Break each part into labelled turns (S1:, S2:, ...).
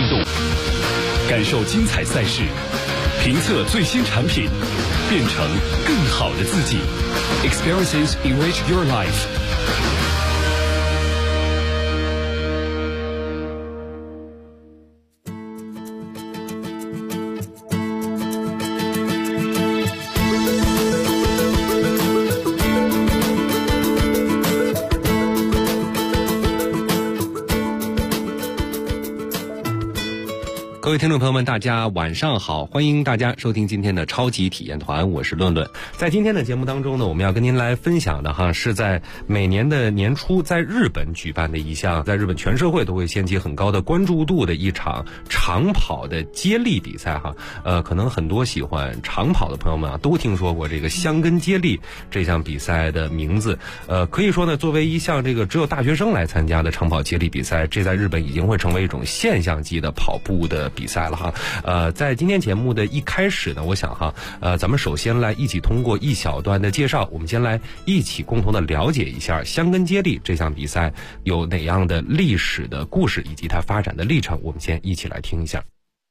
S1: 动，感受精彩赛事，评测最新产品，变成更好的自己。Experiences enrich your life。
S2: 各位听众朋友们，大家晚上好，欢迎大家收听今天的超级体验团，我是论论。在今天的节目当中呢，我们要跟您来分享的是在每年的年初在日本举办的一项，在日本全社会都会掀起很高的关注度的一场长跑的接力比赛可能很多喜欢长跑的朋友们都听说过这个箱根接力这项比赛的名字。可以说呢，作为一项这个只有大学生来参加的长跑接力比赛，这在日本已经会成为一种现象级的跑步的比赛了在今天节目的一开始呢，我想咱们首先来一起通过一小段的介绍，我们先来一起共同的了解一下箱根接力这项比赛有哪样的历史的故事以及它发展的历程，我们先一起来听一下。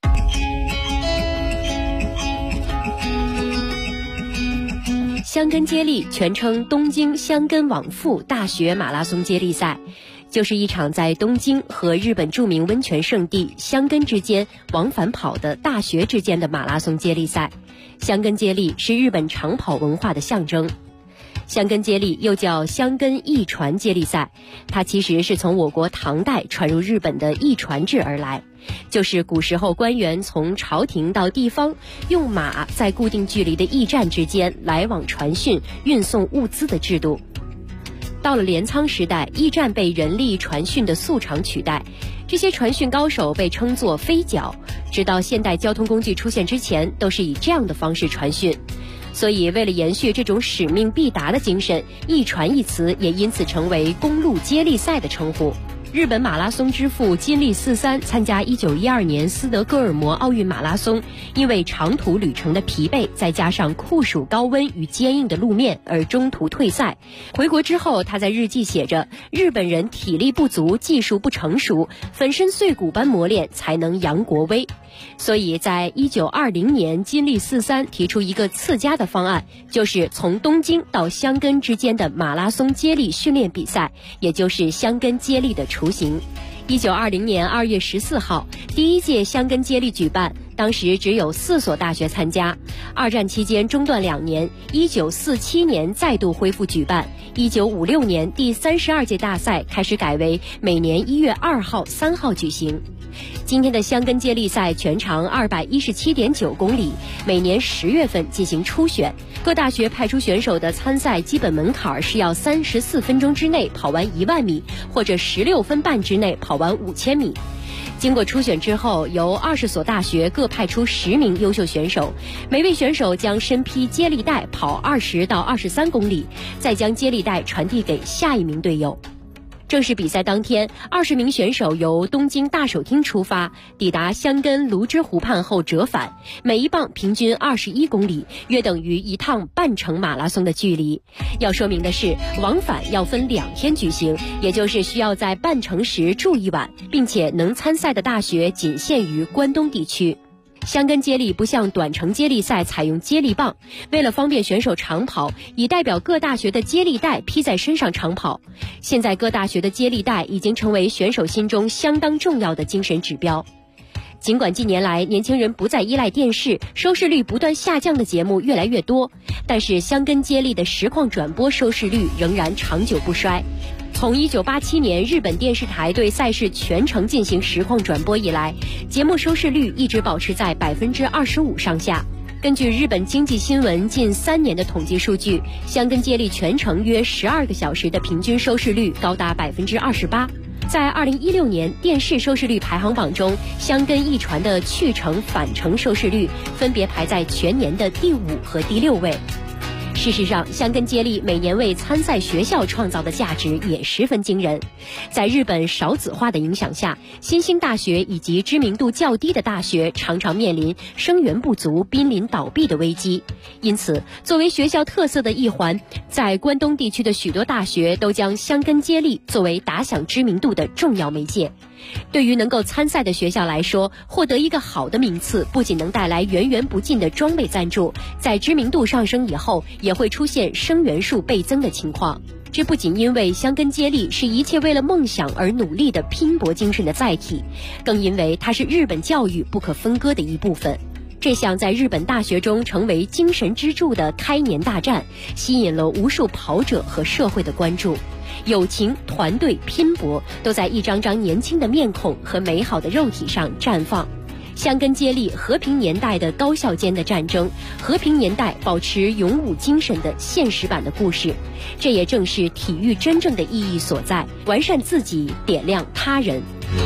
S3: 箱根接力全称东京箱根往复大学马拉松接力赛，就是一场在东京和日本著名温泉胜地箱根之间往返跑的大学之间的马拉松接力赛。箱根接力是日本长跑文化的象征。箱根接力又叫箱根驿传接力赛，它其实是从我国唐代传入日本的驿传制而来，就是古时候官员从朝廷到地方，用马在固定距离的驿站之间来往传讯、运送物资的制度。到了镰仓时代，驿站被人力传讯的速长取代，这些传讯高手被称作飞脚，直到现代交通工具出现之前，都是以这样的方式传讯。所以为了延续这种使命必达的精神，驿传一词也因此成为公路接力赛的称呼。日本马拉松之父金立43参加1912年斯德哥尔摩奥运马拉松，因为长途旅程的疲惫，再加上酷暑高温与坚硬的路面而中途退赛。回国之后，他在日记写着，日本人体力不足，技术不成熟，粉身碎骨般磨练才能扬国威。所以在1920年，金立43提出一个次佳的方案，就是从东京到箱根之间的马拉松接力训练比赛，也就是箱根接力的雏形。1920年2月14号，第一届箱根接力举办，当时只有4所大学参加。二战期间中断2年，1947年再度恢复举办。1956年第32届大赛开始改为每年1月2号、3号举行。今天的箱根接力赛全长217.9公里，每年10月份进行初选。各大学派出选手的参赛基本门槛是要34分钟之内跑完1万米，或者16分半之内跑完5000米。经过初选之后，由20所大学各派出10名优秀选手，每位选手将身披接力带跑20到23公里，再将接力带传递给下一名队友。正式比赛当天，20名选手由东京大手町出发，抵达箱根泸之湖畔后折返，每一棒平均21公里，约等于一趟半程马拉松的距离。要说明的是，往返要分2天举行，也就是需要在半程时住1晚，并且能参赛的大学仅限于关东地区。箱根接力不像短程接力赛采用接力棒，为了方便选手长跑，以代表各大学的接力带披在身上长跑。现在各大学的接力带已经成为选手心中相当重要的精神指标。尽管近年来年轻人不再依赖电视，收视率不断下降的节目越来越多，但是箱根接力的实况转播收视率仍然长久不衰。从1987年日本电视台对赛事全程进行实况转播以来，节目收视率一直保持在25%上下。根据日本经济新闻近3年的统计数据，箱根接力全程约12个小时的平均收视率高达28%。在2016年电视收视率排行榜中，箱根驿传的去程返程收视率分别排在全年的第5和第6位。事实上，箱根接力每年为参赛学校创造的价值也十分惊人。在日本少子化的影响下，新兴大学以及知名度较低的大学常常面临生源不足、濒临倒闭的危机。因此，作为学校特色的一环，在关东地区的许多大学都将箱根接力作为打响知名度的重要媒介。 对于能够参赛的学校来说，获得一个好的名次不仅能带来源源不尽的装备赞助，在知名度上升以后也会出现生源数倍增的情况。这不仅因为箱根接力是一切为了梦想而努力的拼搏精神的载体，更因为它是日本教育不可分割的一部分。这项在日本大学中成为精神支柱的开年大战，吸引了无数跑者和社会的关注。友情、团队、拼搏都在一张张年轻的面孔和美好的肉体上绽放。箱根接力和平年代的高校间的战争，和平年代保持勇武精神的现实版的故事，这也正是体育真正的意义所在，完善自己，点亮他人。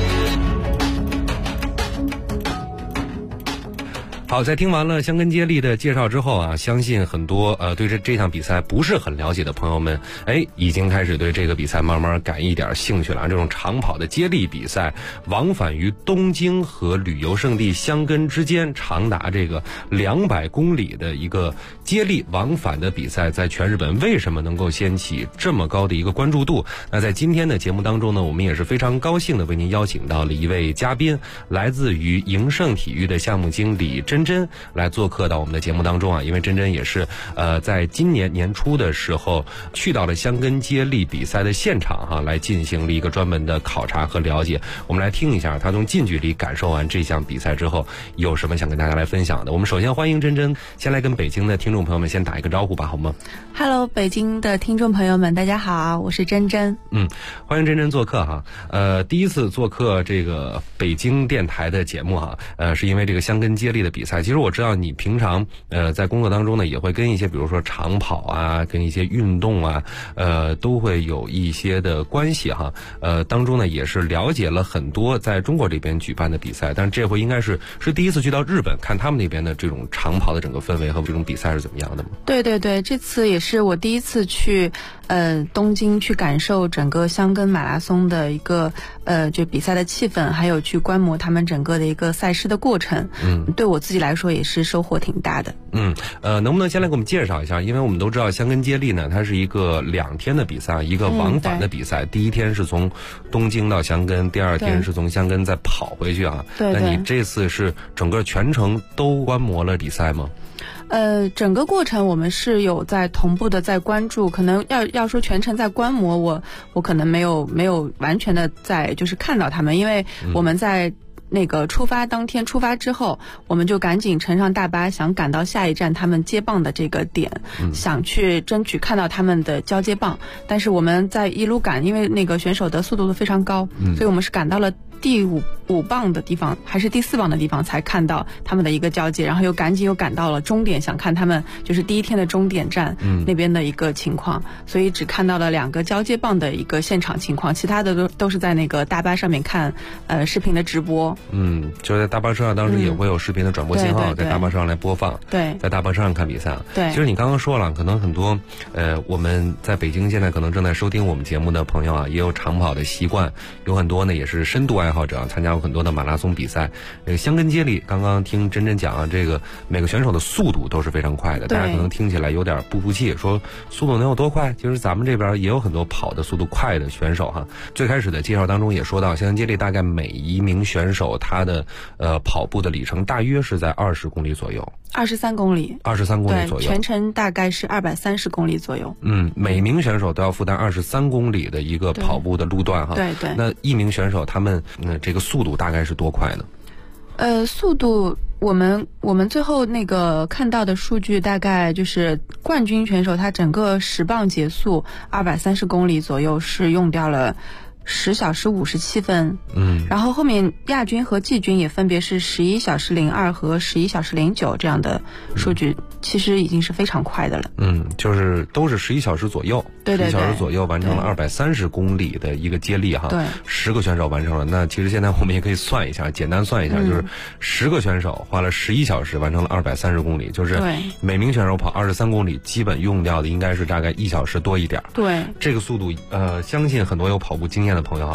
S2: 好，在听完了箱根接力的介绍之后啊，相信很多对这项比赛不是很了解的朋友们，已经开始对这个比赛慢慢感一点兴趣了。这种长跑的接力比赛，往返于东京和旅游胜地箱根之间，长达这个200公里的一个接力往返的比赛，在全日本为什么能够掀起这么高的一个关注度？那在今天的节目当中呢，我们也是非常高兴的为您邀请到了一位嘉宾，来自于盈盛体育的项目经理珍珍来做客到我们的节目当中啊。因为珍珍也是在今年年初的时候去到了箱根接力比赛的现场哈，来进行了一个专门的考察和了解。我们来听一下他从近距离感受完这项比赛之后有什么想跟大家来分享的。我们首先欢迎珍珍，先来跟北京的听众朋友们先打一个招呼吧，好吗？
S4: Hello， 北京的听众朋友们大家好，我是珍珍。
S2: 欢迎珍珍做客哈。第一次做客这个北京电台的节目哈，是因为这个箱根接力的比赛。其实我知道你平常在工作当中呢，也会跟一些比如说长跑啊，跟一些运动啊，都会有一些的关系哈。当中呢也是了解了很多在中国这边举办的比赛，但是这回应该是第一次去到日本看他们那边的这种长跑的整个氛围和这种比赛是怎么样的吗？
S4: 对对对，这次也是我第一次去东京去感受整个箱根马拉松的一个就比赛的气氛，还有去观摩他们整个的一个赛事的过程。对我自己来说也是收获挺大的。
S2: 能不能先来给我们介绍一下？因为我们都知道箱根接力呢，它是一个2天的比赛，一个往返的比赛。第一天是从东京到箱根，第二天是从箱根再跑回去啊。
S4: 对。
S2: 那你这次是整个全程都观摩了比赛吗？
S4: 整个过程我们是有在同步的在关注，可能要说全程在观摩，我可能没有完全的在就是看到他们，因为我们在那个当天出发之后，我们就赶紧乘上大巴，想赶到下一站他们接棒的这个点，想去争取看到他们的交接棒。但是我们在一路赶，因为那个选手的速度都非常高，所以我们是赶到了第五棒的地方还是第4棒的地方才看到他们的一个交接，然后赶紧赶到了终点，想看他们就是第一天的终点站那边的一个情况，所以只看到了2个交接棒的一个现场情况，其他的都是在那个大巴上面看视频的直播。
S2: 就在大巴车上当时也会有视频的转播信号，在大巴车上来播放。
S4: 对，
S2: 在大巴车上看比赛。
S4: 对，
S2: 其实你刚刚说了，可能很多我们在北京现在可能正在收听我们节目的朋友啊，也有长跑的习惯，有很多呢也是深度爱好者，参加过很多的马拉松比赛。这个箱根接力刚刚听珍珍讲啊，这个每个选手的速度都是非常快的，大家可能听起来有点不服气，说速度能有多快？其实咱们这边也有很多跑的速度快的选手哈。最开始的介绍当中也说到，箱根接力大概每一名选手他的跑步的里程大约是在20公里左右
S4: ，23公里
S2: ，23公里左右，
S4: 全程大概是230公里左右。
S2: 每名选手都要负担23公里的一个跑步的路段哈。
S4: 对。
S2: 那一名选手他们这个速度大概是多快呢？
S4: 速度我们最后那个看到的数据大概就是冠军选手他整个10棒结束230公里左右是用掉了10小时57分，然后后面亚军和季军也分别是11小时02和11小时09这样的数据，其实已经是非常快的了。
S2: 就是都是11小时左右，
S4: 对
S2: ，11小时左右完成了230公里的一个接力哈。
S4: 对
S2: ，10个选手完成了。那其实现在我们也可以算一下，简单算一下，就是10个选手花了11小时完成了230公里，就是每名选手跑23公里，基本用掉的应该是大概1小时多一点。
S4: 对，
S2: 这个速度，相信很多有跑步经验的朋友啊，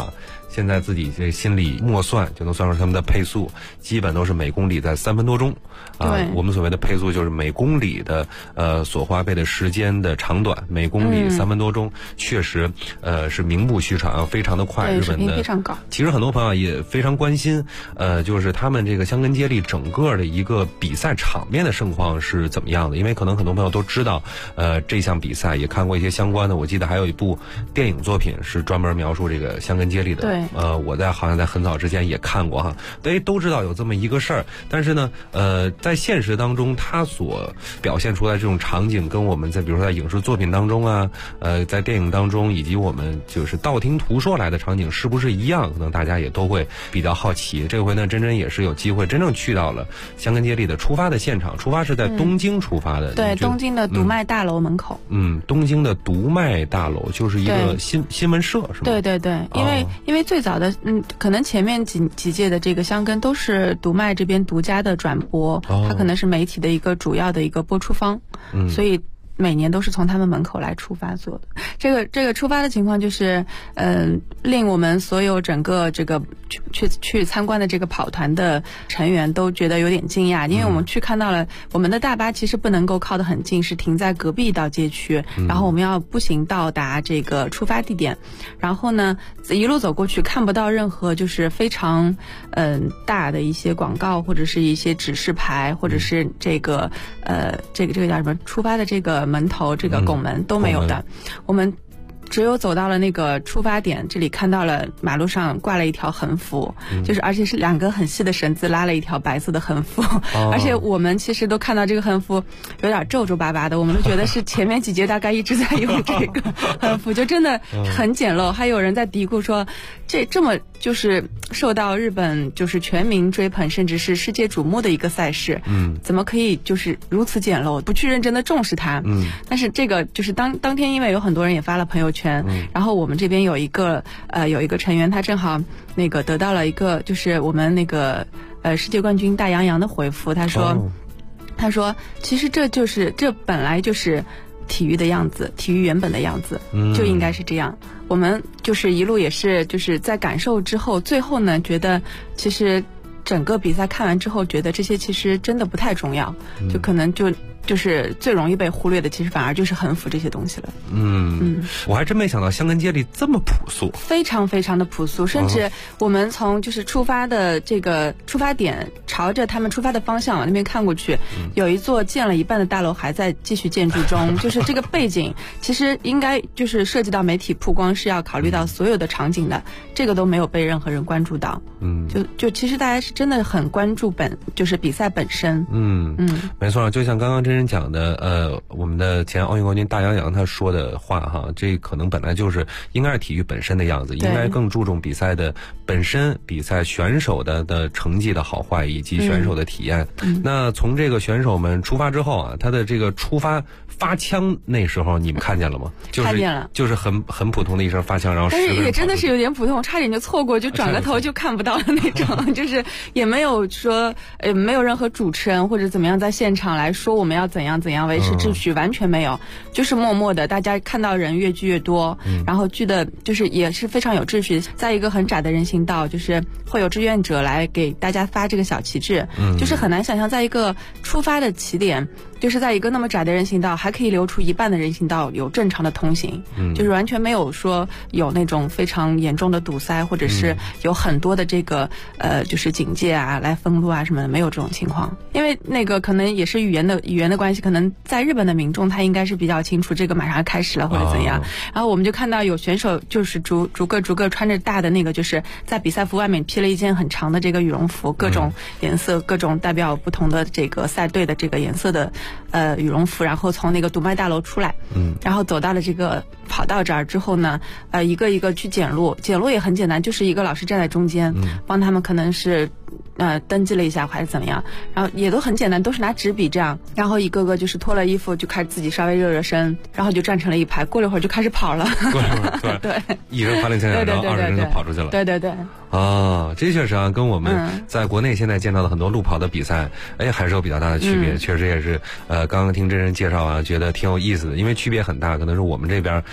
S2: 现在自己这心里默算就能算出他们的配速，基本都是每公里在3分多钟。我们所谓的配速就是每公里的所花费的时间的长短，每公里3分多钟，确实是名不虚传，非常的快。日本的
S4: 非常高。
S2: 其实很多朋友也非常关心，就是他们这个箱根接力整个的一个比赛场面的盛况是怎么样的？因为可能很多朋友都知道，这项比赛也看过一些相关的，我记得还有一部电影作品是专门描述这个箱根接力的。
S4: 对。
S2: 我好像在很早之前也看过哈，都知道有这么一个事儿，但是呢，在现实当中，它所表现出来这种场景，跟我们在比如说在影视作品当中啊，在电影当中，以及我们就是道听途说来的场景是不是一样？可能大家也都会比较好奇。这回呢，真真也是有机会真正去到了箱根接力的出发的现场，出发是在东京出发的。
S4: 对，东京的读卖大楼门口。
S2: 东京的读卖大楼就是一个新闻社，是吗？
S4: 对对对，因为最早的可能前面几届的这个箱根都是读卖这边独家的转播，它可能是媒体的一个主要的一个播出方，所以每年都是从他们门口来出发做的。这个出发的情况就是，令我们所有整个这个去参观的这个跑团的成员都觉得有点惊讶，因为我们去看到了我们的大巴其实不能够靠得很近，是停在隔壁一道街区，然后我们要步行到达这个出发地点，然后呢一路走过去看不到任何就是非常大的一些广告或者是一些指示牌，或者是这个叫什么出发的这个门头这个拱门都没有的，我们只有走到了那个出发点，这里看到了马路上挂了一条横幅，就是而且是2根很细的绳子拉了一条白色的横幅，而且我们其实都看到这个横幅有点皱皱巴巴的，我们都觉得是前面几届大概一直在用这个横幅，就真的很简陋。还有人在嘀咕说，这么就是受到日本就是全民追捧，甚至是世界瞩目的一个赛事，怎么可以就是如此简陋，不去认真的重视它？但是这个就是当天，因为有很多人也发了朋友圈。然后我们这边有一个成员，他正好那个得到了一个就是我们那个世界冠军大洋洋的回复，他说其实这本来就是体育的样子，体育原本的样子就应该是这样。我们就是一路也是就是在感受之后，最后呢觉得其实整个比赛看完之后，觉得这些其实真的不太重要，就可能就是最容易被忽略的，其实反而就是横幅这些东西了。
S2: 我还真没想到箱根接力这么朴素，
S4: 非常非常的朴素，甚至我们从就是出发的这个出发点朝着他们出发的方向往那边看过去，有一座建了一半的大楼还在继续建筑中，就是这个背景其实应该就是涉及到媒体曝光是要考虑到所有的场景的，这个都没有被任何人关注到。就其实大家是真的很关注就是比赛本身。
S2: 没错，就像刚刚真人讲的，我们的前奥运冠军大洋洋他说的话哈，这可能本来就是应该是体育本身的样子，应该更注重比赛的本身，比赛选手的成绩的好坏以及选手的体验。那从这个选手们出发之后啊，他的这个出发发枪那时候你们看见了吗？
S4: 看见了，
S2: 就是很普通的一声发枪，然后
S4: 但是也真的是有点普通，差点就错过，就转个头就看不到的那种，就是也没有说没有任何主持人或者怎么样在现场来说我们要怎样维持秩序，完全没有，就是默默的，大家看到人越聚越多，然后聚的就是也是非常有秩序，在一个很窄的人行道，就是会有志愿者来给大家发这个小旗帜，就是很难想象在一个出发的起点，就是在一个那么窄的人行道还可以留出一半的人行道有正常的通行，就是完全没有说有那种非常严重的堵塞，或者是有很多的这个就是警戒啊来封路啊什么的，没有这种情况。因为那个可能也是语言的关系，可能在日本的民众他应该是比较清楚这个马上要开始了或者怎样，然后我们就看到有选手就是逐个穿着大的那个就是在比赛服外面披了一件很长的这个羽绒服，各种颜色，各种代表不同的这个赛队的这个颜色的羽绒服，然后从那个读卖大楼出来，然后走到了这个跑道这儿之后呢，一个一个去检录也很简单，就是一个老师站在中间，帮他们可能是登记了一下还是怎么样，然后也都很简单，都是拿纸笔这样，然后一个个就是脱了衣服就开始自己稍微热身，然后就站成了一排，过了一会儿就开始跑了。过了一会儿，对，
S2: 一人发令下来，然后20人就跑出去了。
S4: 对。
S2: 这确实啊，跟我们在国内现在见到的很多路跑的比赛，还是有比较大的区别。确实也是，刚刚听真人介绍啊，觉得挺有意思的，因为区别很大，可能是我们这边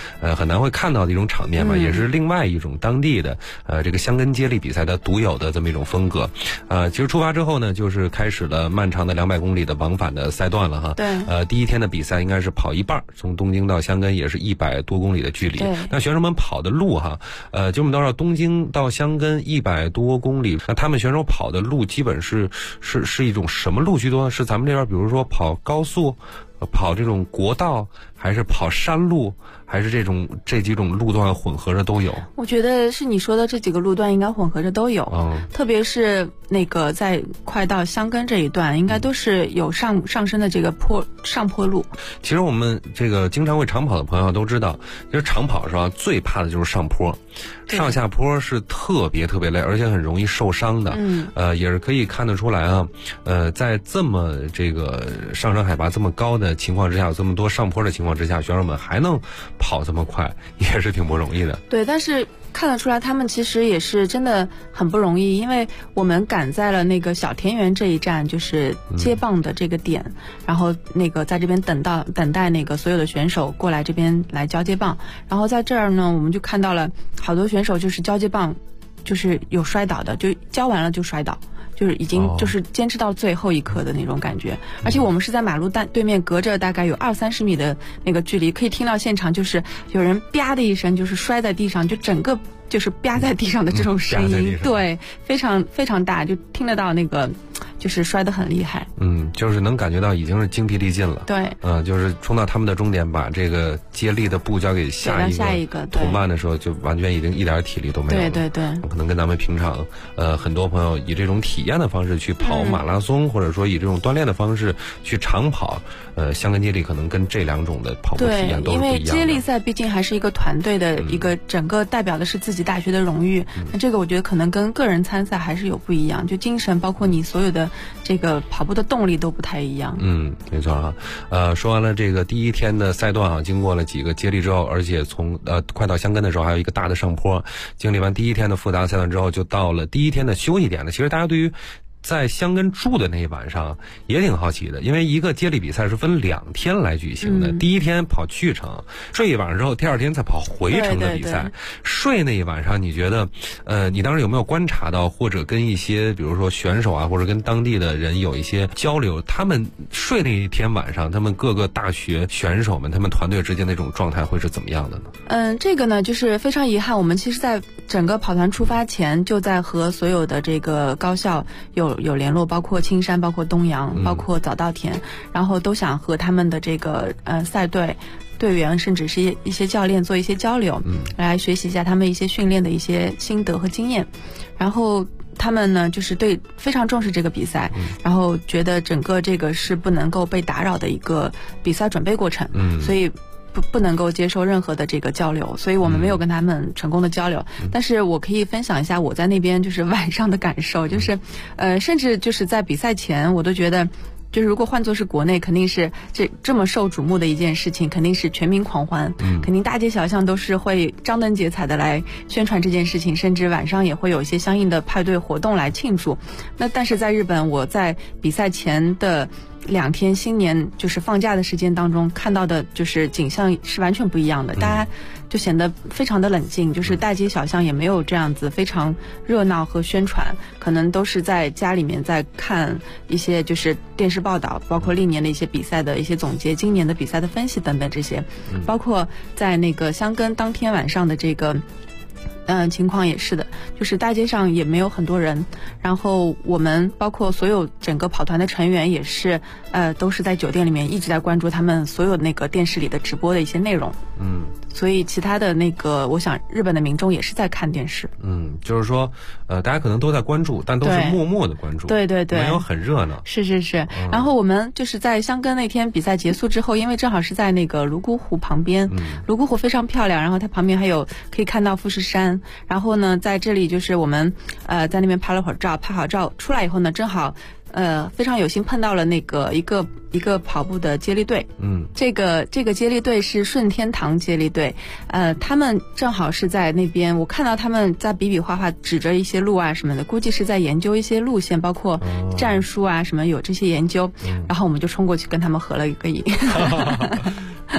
S2: 很难会看到的一种场面嘛，也是另外一种当地的这个箱根接力比赛的独有的这么一种风格。其实出发之后呢，就是开始了漫长的200公里的往返的赛段了哈。
S4: 对。
S2: 第一天的比赛应该是跑一半，从东京到箱根也是100多公里的距离。那选手们跑的路哈，就我们都知道东京到箱根100多公里，那他们选手跑的路基本是一种什么路居多？是咱们这边比如说跑高速，跑这种国道，还是跑山路，还是这几种路段混合着都有？我觉得是你说的这几个路段应该混合着都有，特别是那个在快到箱根这一段，应该都是有上升的这个上坡路。其实我们这个经常会长跑的朋友都知道，其实长跑是吧，最怕的就是上坡，上下坡是特别累，而且很容易受伤的。也是可以看得出来啊，在这么这个上升海拔这么高的情况之下，有这么多上坡的情况之下，选手们还能跑这么快，也是挺不容易的。对，但是看得出来他们其实也是真的很不容易，因为我们赶在了那个小田园这一站，就是接棒的这个点，然后那个在这边等待那个所有的选手过来这边来交接棒，然后在这儿呢，我们就看到了好多选手就是交接棒就是有摔倒的，就交完了就摔倒，就是已经就是坚持到最后一刻的那种感觉。而且我们是在马路对面隔着大概有20-30米的那个距离，可以听到现场就是有人啪的一声就是摔在地上，就整个就是啪在地上的这种声音，对，非常非常大，就听得到那个就是摔得很厉害。就是能感觉到已经是精疲力尽了。对，就是冲到他们的终点，把这个接力的步交给下一个同伴的时候，就完全已经一点体力都没有了。对，可能跟咱们平常很多朋友以这种体验的方式去跑马拉松，或者说以这种锻炼的方式去长跑，箱根接力可能跟这两种的跑步体验都是不一样的。因为接力赛毕竟还是一个团队的一个整个代表的是自己大学的荣誉，那这个我觉得可能跟个人参赛还是有不一样，就精神包括你所有的这个跑步的动力都不太一样。没错哈。说完了这个第一天的赛段经过了几个接力之后，而且从快到箱根的时候还有一个大的上坡，经历完第一天的复杂赛段之后，就到了第一天的休息点了。其实大家对于在箱根住的那一晚上也挺好奇的，因为一个接力比赛是分2天来举行的。第一天跑去程，睡一晚上之后，第2天再跑回程的比赛。睡那一晚上，你觉得你当时有没有观察到，或者跟一些比如说选手啊，或者跟当地的人有一些交流，他们睡那一天晚上，他们各个大学选手们他们团队之间那种状态会是怎么样的呢？这个呢就是非常遗憾，我们其实在整个跑团出发前就在和所有的这个高校有联络，包括青山，包括东阳，包括早稻田，然后都想和他们的这个赛队员甚至是一些教练做一些交流，来学习一下他们一些训练的一些心得和经验。然后他们呢就是非常重视这个比赛，然后觉得整个这个是不能够被打扰的一个比赛准备过程，所以不能够接受任何的这个交流，所以我们没有跟他们成功的交流。但是我可以分享一下我在那边就是晚上的感受，就是甚至就是在比赛前我都觉得，就是如果换作是国内，肯定是这么受瞩目的一件事情，肯定是全民狂欢，肯定大街小巷都是会张灯结彩的来宣传这件事情，甚至晚上也会有一些相应的派对活动来庆祝。那但是在日本，我在比赛前的2天新年就是放假的时间当中看到的就是景象是完全不一样的，大家就显得非常的冷静，就是大街小巷也没有这样子非常热闹和宣传，可能都是在家里面在看一些就是电视报道，包括历年的一些比赛的一些总结，今年的比赛的分析等等这些，包括在那个箱根当天晚上的这个情况也是的，就是大街上也没有很多人，然后我们包括所有整个跑团的成员也是都是在酒店里面一直在关注他们所有那个电视里的直播的一些内容。所以其他的那个我想日本的民众也是在看电视。就是说大家可能都在关注，但都是默默的关注。对，没有很热闹。是。然后我们就是在箱根那天比赛结束之后，因为正好是在那个泸沽湖旁边，泸沽湖非常漂亮，然后它旁边还有可以看到富士山，然后呢在这里就是我们在那边拍了会儿照，拍好照出来以后呢，正好非常有幸碰到了那个一个跑步的接力队。这个接力队是顺天堂接力队，他们正好是在那边，我看到他们在比比划划指着一些路啊什么的，估计是在研究一些路线，包括战术啊什么，有这些研究。然后我们就冲过去跟他们合了一个影。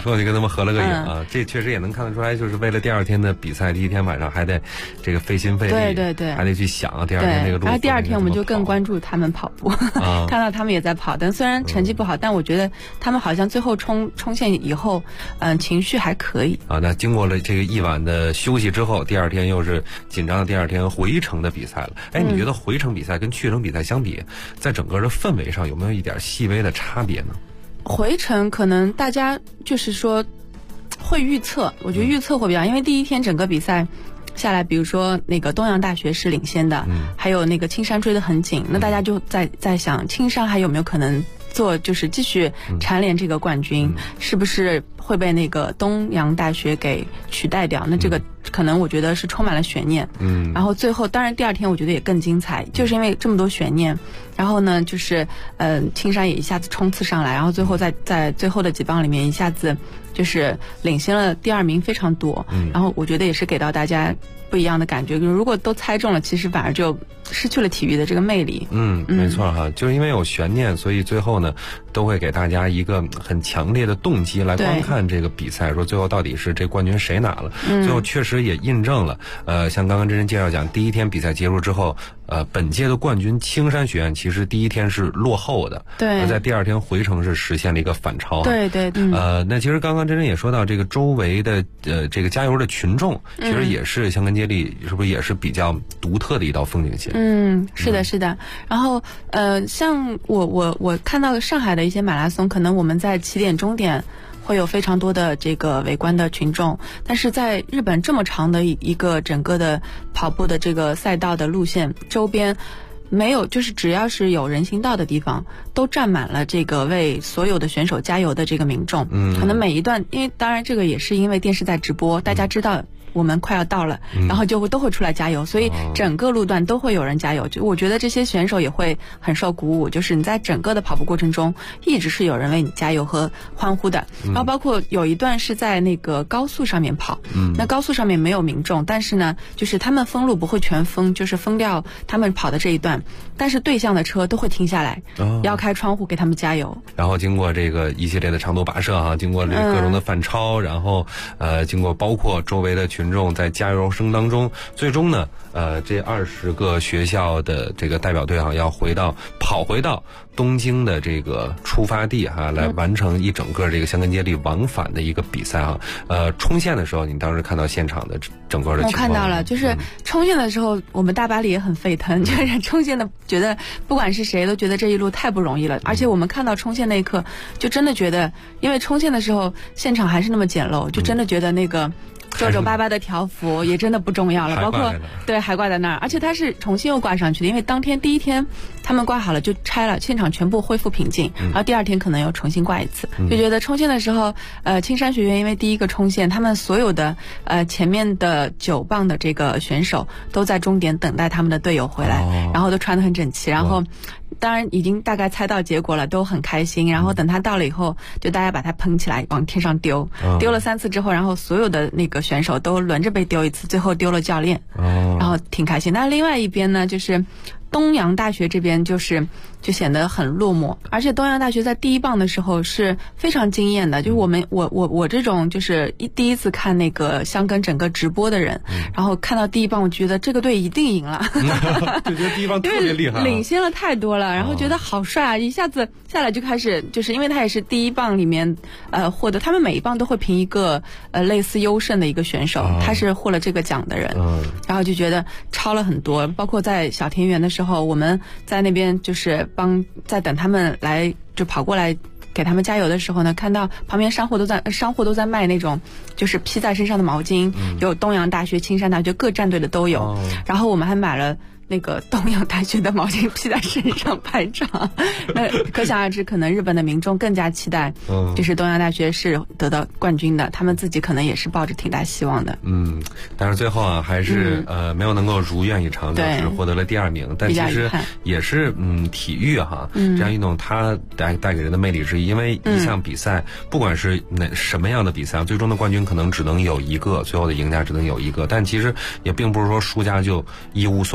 S2: 之后就跟他们合了个影啊。这确实也能看得出来，就是为了第二天的比赛，第一天晚上还得这个费心费力，
S4: 对，
S2: 还得去想第二天那个路。
S4: 然后第二天我们就更关注他们跑步，看到他们也在跑，但虽然成绩不好，但我觉得他们好像最后冲线以后，情绪还可以
S2: 啊。那经过了这个一晚的休息之后，第二天又是紧张的第二天回程的比赛了。哎，你觉得回程比赛跟去程比赛相比，在整个的氛围上有没有一点细微的差别呢？
S4: 回程可能大家就是说会预测，我觉得预测会比较，因为第一天整个比赛下来，比如说那个东洋大学是领先的，还有那个青山追得很紧，那大家就在想青山还有没有可能就是继续蝉联这个冠军，是不是会被那个东洋大学给取代掉？那这个可能我觉得是充满了悬念。然后最后当然第二天我觉得也更精彩，就是因为这么多悬念，然后呢就是青山也一下子冲刺上来，然后最后在最后的几棒里面一下子就是领先了第二名非常多，然后我觉得也是给到大家不一样的感觉。如果都猜中了，其实反而就失去了体育的这个魅力。
S2: 没错哈，就是因为有悬念，所以最后呢都会给大家一个很强烈的动机来观看这个比赛，说最后到底是这冠军谁拿了。最后确实也印证了，像刚刚真真介绍讲，第一天比赛结束之后，本届的冠军青山学院其实第一天是落后的，
S4: 对，
S2: 在第二天回程是实现了一个反超。
S4: 对，
S2: 那其实刚刚真真也说到这个周围的这个加油的群众，其实也是香根接力是不是也是比较独特的一道风景线？
S4: 是的。然后像我看到上海的一些马拉松，可能我们在起点终点会有非常多的这个围观的群众，但是在日本这么长的一个整个的跑步的这个赛道的路线周边，没有，就是只要是有人行道的地方，都站满了这个为所有的选手加油的这个民众。可能每一段，因为当然这个也是因为电视在直播，大家知道我们快要到了，然后都会出来加油，所以整个路段都会有人加油。就我觉得这些选手也会很受鼓舞，就是你在整个的跑步过程中，一直是有人为你加油和欢呼的。然后包括有一段是在那个高速上面跑，那高速上面没有民众，但是呢，就是他们封路不会全封，就是封掉他们跑的这一段，但是对向的车都会停下来，摇开窗户给他们加油。
S2: 然后经过这个一系列的长途跋涉经过各种的反超，然后经过包括周围的群众在加油声当中，最终呢这20个学校的这个代表队要跑回到东京的这个出发地来完成一整个这个香根接力往返的一个比赛冲线的时候，你当时看到现场的整个的情况？
S4: 我看到了，就是冲线的时候，我们大巴黎也很沸腾，就是冲线的觉得不管是谁都觉得这一路太不容易了，而且我们看到冲线那一刻，就真的觉得，因为冲线的时候现场还是那么简陋，就真的觉得那个皱皱巴巴的条幅也真的不重要了，包括对还挂在那儿，而且它是重新又挂上去的，因为当天第一天他们挂好了就拆了，现场全部恢复平静，然后第二天可能又重新挂一次，就觉得冲线的时候，青山学院因为第一个冲线，他们所有的前面的9棒的这个选手都在终点等待他们的队友回来，然后都穿得很整齐，然后当然已经大概猜到结果了，都很开心，然后等他到了以后，就大家把他捧起来往天上丢了3次之后，然后所有的那个选手都轮着被丢一次，最后丢了教练，然后挺开心。那另外一边呢，就是东洋大学这边就显得很落寞，而且东洋大学在第一棒的时候是非常惊艳的，就是我这种就是第一次看那个香根整个直播的人，然后看到第一棒，我觉得这个队一定赢了，
S2: 就觉得第一棒特别厉害，
S4: 领先了太多了，然后觉得好帅啊！一下子下来就开始，就是因为他也是第一棒里面获得，他们每一棒都会评一个类似优胜的一个选手，他是获了这个奖的人，然后就觉得超了很多，包括在小田园的时候，我们在那边就是在等他们来就跑过来给他们加油的时候呢，看到旁边商户都在卖那种就是披在身上的毛巾，有东洋大学、青山大学各战队的都有，然后我们还买了那个东洋大学的毛巾披在身上拍照，那可想而知，可能日本的民众更加期待，就是东洋大学是得到冠军的，他们自己可能也是抱着挺大希望的。
S2: 但是最后还是没有能够如愿以偿，就是获得了第2名。但其实也是体育这样运动它带给人的魅力之一，因为一项比赛，不管是什么样的比赛，最终的冠军可能只能有一个，最后的赢家只能有一个，但其实也并不是说输家就一无所有。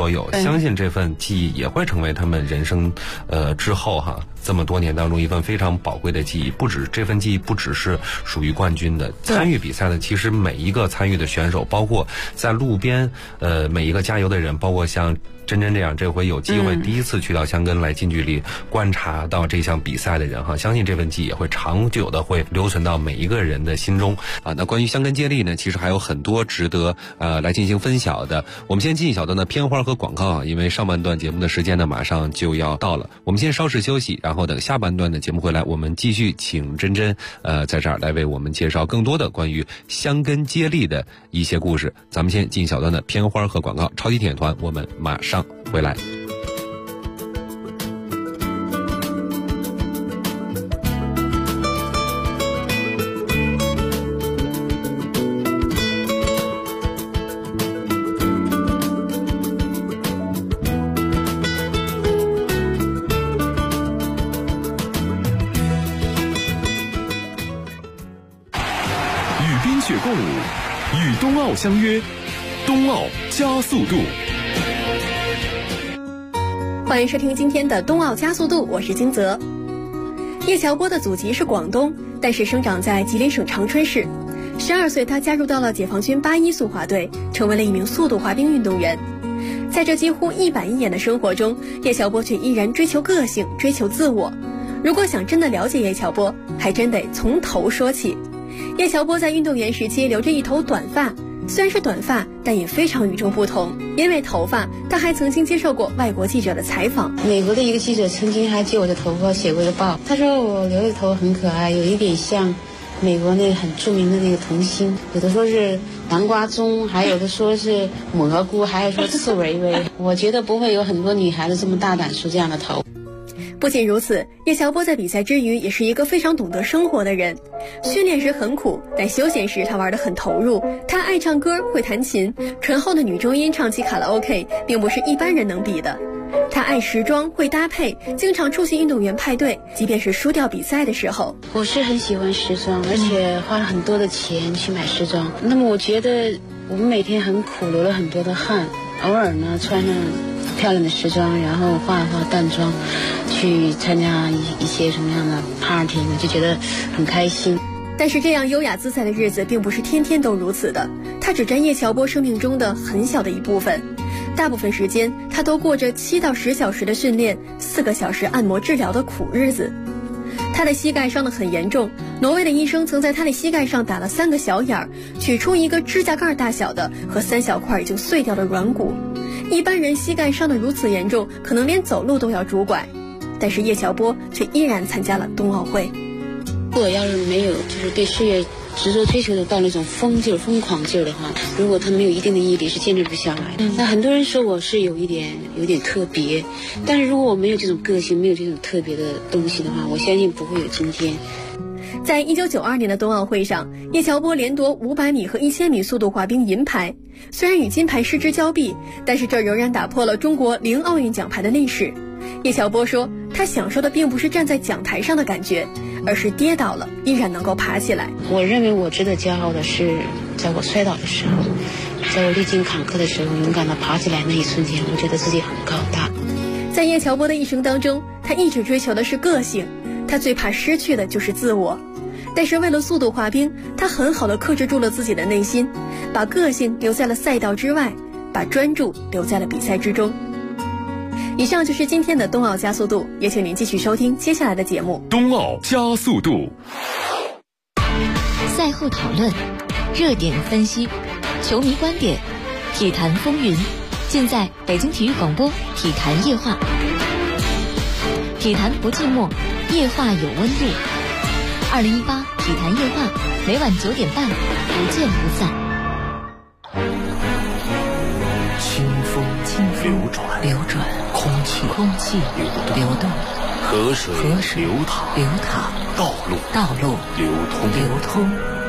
S2: 相信这份记忆也会成为他们人生之后这么多年当中一份非常宝贵的记忆。这份记忆不只是属于冠军的，参与比赛的其实每一个参与的选手，包括在路边每一个加油的人，包括像真真这样这回有机会第一次去到箱根来近距离观察到这项比赛的人相信这份记忆也会长久的会留存到每一个人的心中那关于箱根接力呢，其实还有很多值得来进行分享的。我们先进一小段的片花和广告因为上半段节目的时间呢马上就要到了，我们先稍事休息，然后等下半段的节目回来，我们继续请真真在这儿来为我们介绍更多的关于箱根接力的一些故事。咱们先进一小段的片花和广告，超级体验团我们马上回来。
S1: 与冰雪共舞，与冬奥相约，冬奥加速度。
S5: 欢迎收听今天的冬奥加速度，我是金泽。叶乔波的祖籍是广东，但是生长在吉林省长春市。12岁，他加入到了解放军81速滑队，成为了一名速度滑冰运动员。在这几乎一板一眼的生活中，叶乔波却依然追求个性，追求自我。如果想真的了解叶乔波，还真得从头说起。叶乔波在运动员时期留着一头短发，虽然是短发，但也非常与众不同。因为头发，他还曾经接受过外国记者的采访。
S6: 美国的一个记者曾经还借我的头发写过一个报，他说我留的头很可爱，有一点像美国那个很著名的那个童星，有的说是南瓜棕，还有的说是蘑菇，还有说刺猬薇。我觉得不会有很多女孩子这么大胆梳这样的头。
S5: 不仅如此，叶乔波在比赛之余也是一个非常懂得生活的人。训练时很苦，但休闲时他玩得很投入。他爱唱歌，会弹琴，醇厚的女中音唱起卡拉 OK 并不是一般人能比的。他爱时装，会搭配，经常出席运动员派对，即便是输掉比赛的时候。
S6: 我是很喜欢时装，而且花了很多的钱去买时装。那么我觉得我们每天很苦，流了很多的汗，偶尔呢穿上漂亮的时装，然后化一化淡妆，去参加一些什么样的 party 呢，就觉得很开心。
S5: 但是这样优雅自在的日子并不是天天都如此的，它只占叶乔波生命中的很小的一部分。大部分时间他都过着7到10小时的训练，4个小时按摩治疗的苦日子。他的膝盖伤得很严重，挪威的医生曾在他的膝盖上打了3个小眼儿，取出一个指甲盖大小的和3小块已经碎掉的软骨。一般人膝盖伤得如此严重，可能连走路都要拄拐，但是叶乔波却依然参加了冬奥会。
S6: 如果要是没有就是对事业执着追求的到那种疯狂劲儿的话，如果他没有一定的毅力，是坚持不下来的。那很多人说我是有点特别，但是如果我没有这种个性，没有这种特别的东西的话，我相信不会有今天。
S5: 在1992年的冬奥会上，叶乔波连夺500米和1000米速度滑冰银牌。虽然与金牌失之交臂，但是这仍然打破了中国0奥运奖牌的历史。叶乔波说，他享受的并不是站在讲台上的感觉，而是跌倒了依然能够爬起来。
S6: 我认为我值得骄傲的是，在我摔倒的时候，在我历经坎坷的时候，勇敢地爬起来那一瞬间，我觉得自己很高大。
S5: 在叶乔波的一生当中，他一直追求的是个性，他最怕失去的就是自我。但是为了速度滑冰，他很好地克制住了自己的内心，把个性留在了赛道之外，把专注留在了比赛之中。以上就是今天的冬奥加速度，也请您继续收听接下来的节目。
S1: 冬奥加速度，
S7: 赛后讨论，热点分析，球迷观点，体坛风云，尽在北京体育广播体坛夜话。体坛不寂寞，夜话有温度。2018体坛夜话，每晚9点半，不见不散。
S1: 清风流转，空气流动，河水流淌，道路流通。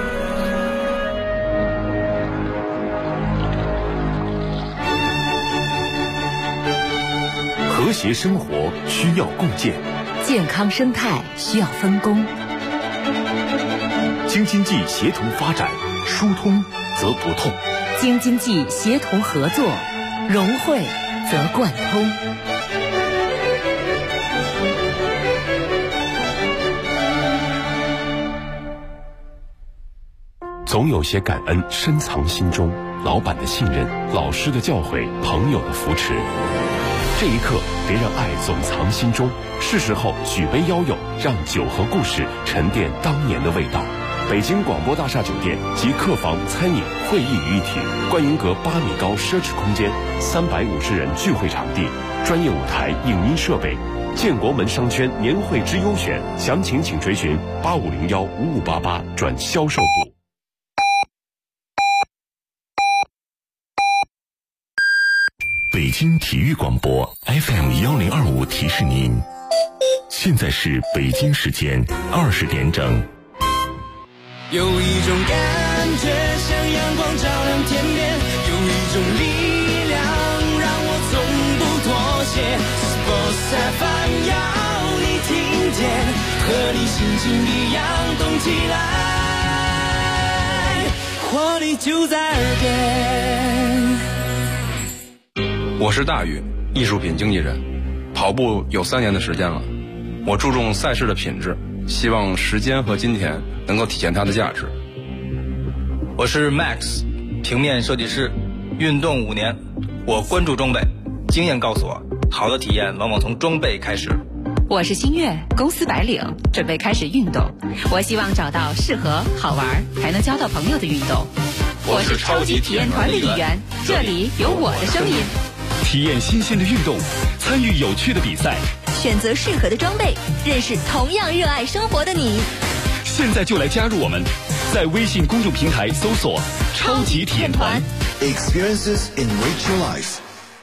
S1: 和谐生活需要共建，
S8: 健康生态需要分工。
S1: 京津冀协同发展，疏通则不痛。
S8: 京津冀协同合作，融汇则贯通。
S1: 总有些感恩深藏心中，老板的信任，老师的教诲，朋友的扶持。这一刻，别让爱总藏心中，是时候举杯邀友，让酒和故事沉淀当年的味道。北京广播大厦酒店集客房、餐饮、会议于一体，观云阁8米高奢侈空间，350人聚会场地，专业舞台、影音设备。建国门商圈年会之优选，详情请垂询85015588转销售部。北京体育广播 FM1025提示您，现在是北京时间20点整。
S9: 有一种感觉像阳光照亮天边，有一种力量让我从不妥协。Sports FM 要你听见，和你心情一样动起来，活力就在耳边。
S10: 我是大宇，艺术品经纪人，跑步有3年的时间了。我注重赛事的品质，希望时间和金钱能够体现它的价值。
S11: 我是 Max， 平面设计师，运动5年，我关注装备，经验告诉我，好的体验往往从装备开始。
S8: 我是新月，公司白领，准备开始运动。我希望找到适合、好玩还能交到朋友的运动。我是超级体验团的一员，这里有我的声音。
S1: 体验新鲜的运动，参与有趣的比赛，
S12: 选择适合的装备，认识同样热爱生活的你。
S1: 现在就来加入我们，在微信公众平台搜索“超级体验团”。
S13: Experiences enrich your life。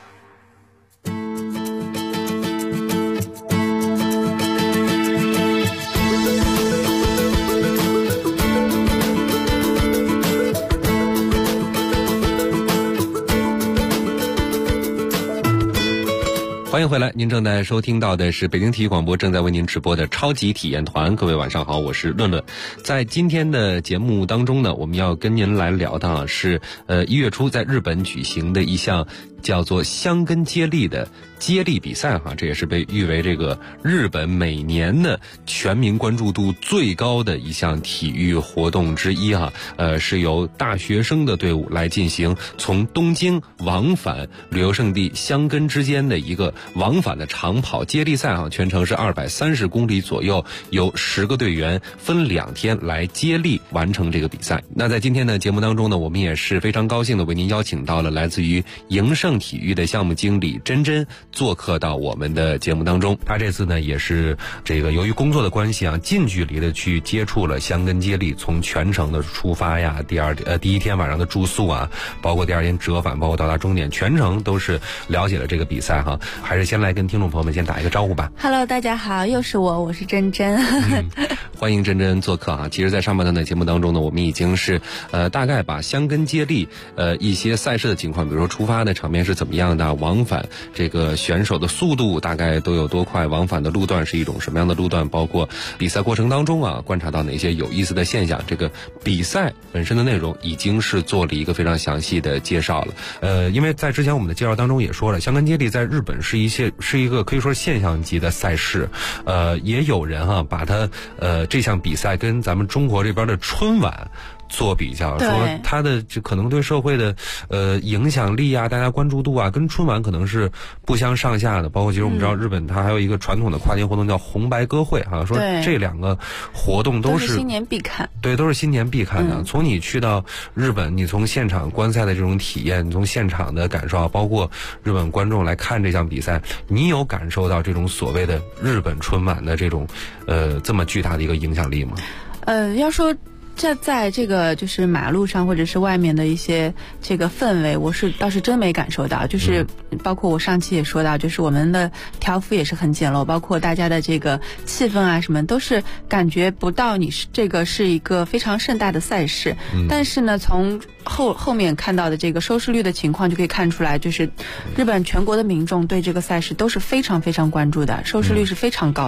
S2: 欢迎回来，您正在收听到的是北京体育广播正在为您直播的超级体验团。各位晚上好，我是论论。在今天的节目当中呢，我们要跟您来聊的是1月初在日本举行的一项叫做箱根接力的接力比赛这也是被誉为这个日本每年的全民关注度最高的一项体育活动之一是由大学生的队伍来进行从东京往返旅游胜地箱根之间的一个往返的长跑接力赛全程是230公里左右，由10个队员分2天来接力完成这个比赛。那在今天的节目当中呢，我们也是非常高兴的为您邀请到了来自于营盛体育的项目经理珍珍做客到我们的节目当中。他这次呢也是这个由于工作的关系近距离的去接触了箱根接力，从全程的出发呀，第一天晚上的住宿包括第2天折返，包括到达终点，全程都是了解了这个比赛还是先来跟听众朋友们先打一个招呼吧。
S4: Hello， 大家好，又是我是珍珍。
S2: 欢迎珍珍做客其实在上半段的节目当中呢，我们已经是大概把箱根接力一些赛事的情况，比如说出发的场面是怎么样的，往返这个选手的速度大概都有多快，往返的路段是一种什么样的路段，包括比赛过程当中观察到哪些有意思的现象，这个比赛本身的内容已经是做了一个非常详细的介绍了。因为在之前我们的介绍当中也说了，箱根接力在日本是一个可以说现象级的赛事。也有人把它这项比赛跟咱们中国这边的春晚做比较，说它的就可能对社会的影响力大家关注度跟春晚可能是不相上下的。包括其实我们知道日本它还有一个传统的跨年活动叫红白歌会说这2个活动都是新年必看，对，都是新年必看的。从你去到日本，你从现场观赛的这种体验，你从现场的感受，包括日本观众来看这项比赛，你有感受到这种所谓的日本春晚的这种这么巨大的一个影响力吗？
S4: 要说在这个就是马路上或者是外面的一些这个氛围，我倒是真没感受到。就是包括我上期也说到，就是我们的条幅也是很简陋，包括大家的这个气氛什么都是感觉不到你这个是一个非常盛大的赛事。但是呢，从后面看到的这个收视率的情况就可以看出来，就是日本全国的民众对这个赛事都是非常非常关注的，收视率是非常高的。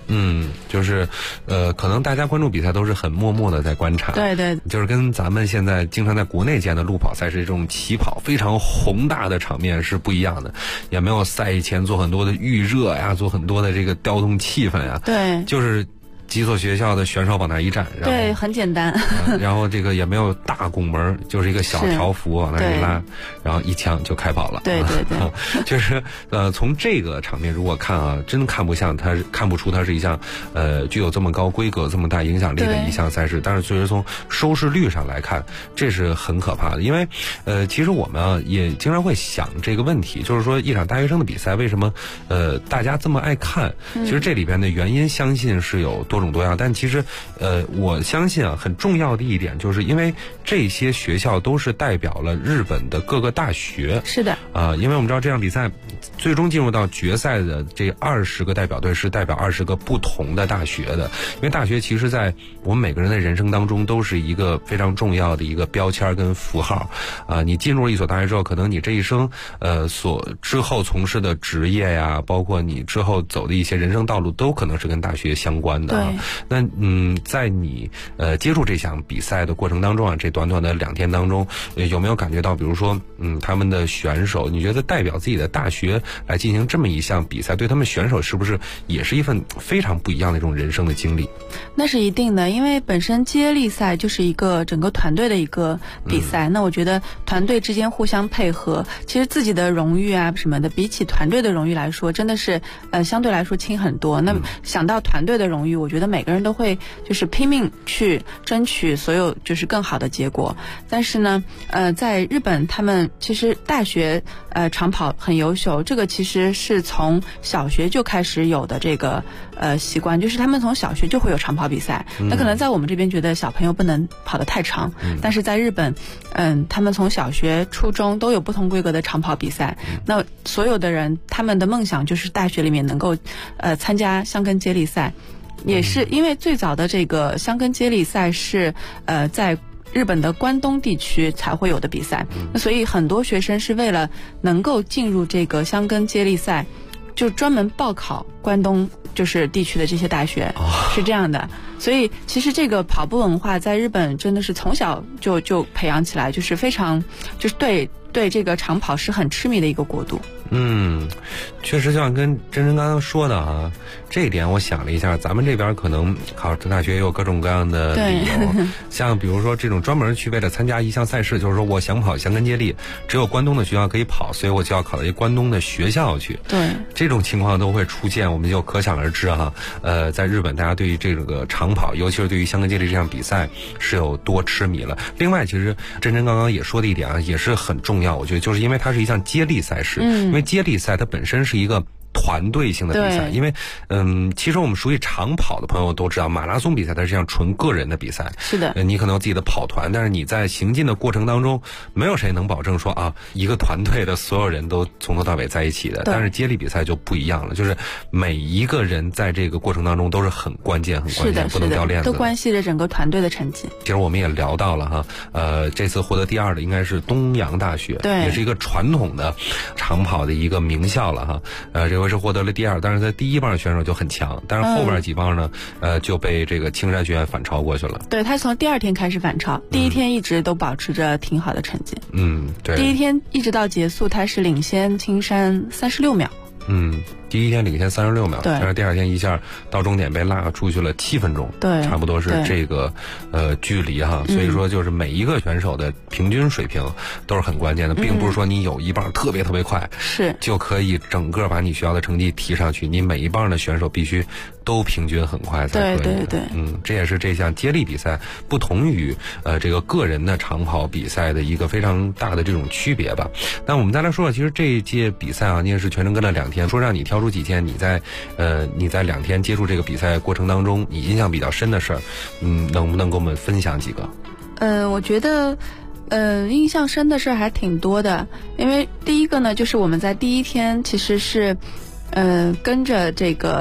S2: 就是可能大家关注比赛都是很默默的在观察，
S4: 对对，
S2: 就是跟咱们现在经常在国内见的路跑赛事这种起跑非常宏大的场面是不一样的，也没有赛前做很多的预热呀，做很多的这个调动气氛呀，
S4: 对，
S2: 就是几所学校的选手往那一站，然后
S4: 对，很简单。
S2: 然后这个也没有大拱门，就是一个小条幅往那一拉，然后一枪就开跑了。
S4: 对对对，
S2: 就是从这个场面如果看啊，真看不出它是一项具有这么高规格、这么大影响力的一项赛事。但是确实从收视率上来看，这是很可怕的。因为其实我们啊也经常会想这个问题，就是说一场大学生的比赛为什么大家这么爱看？其实这里边的原因相信是有多种多样，但其实我相信啊，很重要的一点就是因为这些学校都是代表了日本的各个大学。
S4: 是的
S2: 因为我们知道这场比赛最终进入到决赛的这20个代表队是代表20个不同的大学的，因为大学其实在我们每个人的人生当中都是一个非常重要的一个标签跟符号你进入了一所大学之后，可能你这一生所之后从事的职业呀，包括你之后走的一些人生道路都可能是跟大学相关的。那在你接触这项比赛的过程当中啊，这短短的2天当中，有没有感觉到，比如说他们的选手，你觉得代表自己的大学来进行这么一项比赛，对他们选手是不是也是一份非常不一样的一种人生的经历？
S4: 那是一定的，因为本身接力赛就是一个整个团队的一个比赛，那我觉得团队之间互相配合，其实自己的荣誉啊什么的，比起团队的荣誉来说，真的是相对来说轻很多。那想到团队的荣誉，我觉得每个人都会就是拼命去争取所有就是更好的结果。但是呢在日本他们其实大学长跑很优秀，这个其实是从小学就开始有的这个习惯，就是他们从小学就会有长跑比赛。那可能在我们这边觉得小朋友不能跑得太长，但是在日本他们从小学初中都有不同规格的长跑比赛。那所有的人他们的梦想就是大学里面能够参加箱根接力赛，也是因为最早的这个箱根接力赛是在日本的关东地区才会有的比赛，所以很多学生是为了能够进入这个箱根接力赛，就专门报考关东就是地区的这些大学，是这样的。所以其实这个跑步文化在日本真的是从小就培养起来，就是非常就是对这个长跑是很痴迷的一个国度。
S2: 确实像跟真真刚刚说的啊，这一点我想了一下，咱们这边可能考这大学也有各种各样的理由，像比如说这种专门去为了参加一项赛事，就是说我想跑箱根接力，只有关东的学校可以跑，所以我就要考到一个关东的学校去。
S4: 对，
S2: 这种情况都会出现，我们就可想而知哈。在日本大家对于这个长跑，尤其是对于箱根接力这项比赛是有多痴迷了。另外，其实真真刚刚也说的一点啊，也是很重要，我觉得就是因为它是一项接力赛事，因为接力赛它本身是一个团队性的比赛，因为其实我们熟悉长跑的朋友都知道，马拉松比赛它是一项纯个人的比赛。
S4: 是的，
S2: 你可能有自己的跑团，但是你在行进的过程当中，没有谁能保证说啊，一个团队的所有人都从头到尾在一起的。但是接力比赛就不一样了，就是每一个人在这个过程当中都是很关键、很关键，不能掉链子，
S4: 都关系着整个团队的成绩。
S2: 其实我们也聊到了哈，这次获得第2的应该是东洋大学，
S4: 对，
S2: 也是一个传统的长跑的一个名校了哈。这回是获得了第2，但是在第1棒选手就很强，但是后边几棒呢，就被这个青山学院反超过去了。
S4: 对，他从第2天开始反超，第1天一直都保持着挺好的成绩。
S2: 对，
S4: 第1天一直到结束，他是领先青山36秒。
S2: 第1天领先36秒，但是第2天一下到终点被拉出去了7分钟，
S4: 对，
S2: 差不多是这个距离哈。所以说就是每一个选手的平均水平都是很关键的，并不是说你有一棒特别特别快
S4: 是就
S2: 可以整个把你学校的成绩提上去，你每一棒的选手必须都平均很快才可以。
S4: 对，
S2: 这也是这项接力比赛不同于这个个人的长跑比赛的一个非常大的这种区别吧。那我们再来说，其实这一届比赛啊，你也是全程跟了2天，说让你挑出几天你在2天接触这个比赛过程当中你印象比较深的事儿，能不能跟我们分享几个？
S4: 我觉得印象深的事儿还挺多的，因为第一个呢，就是我们在第1天其实是跟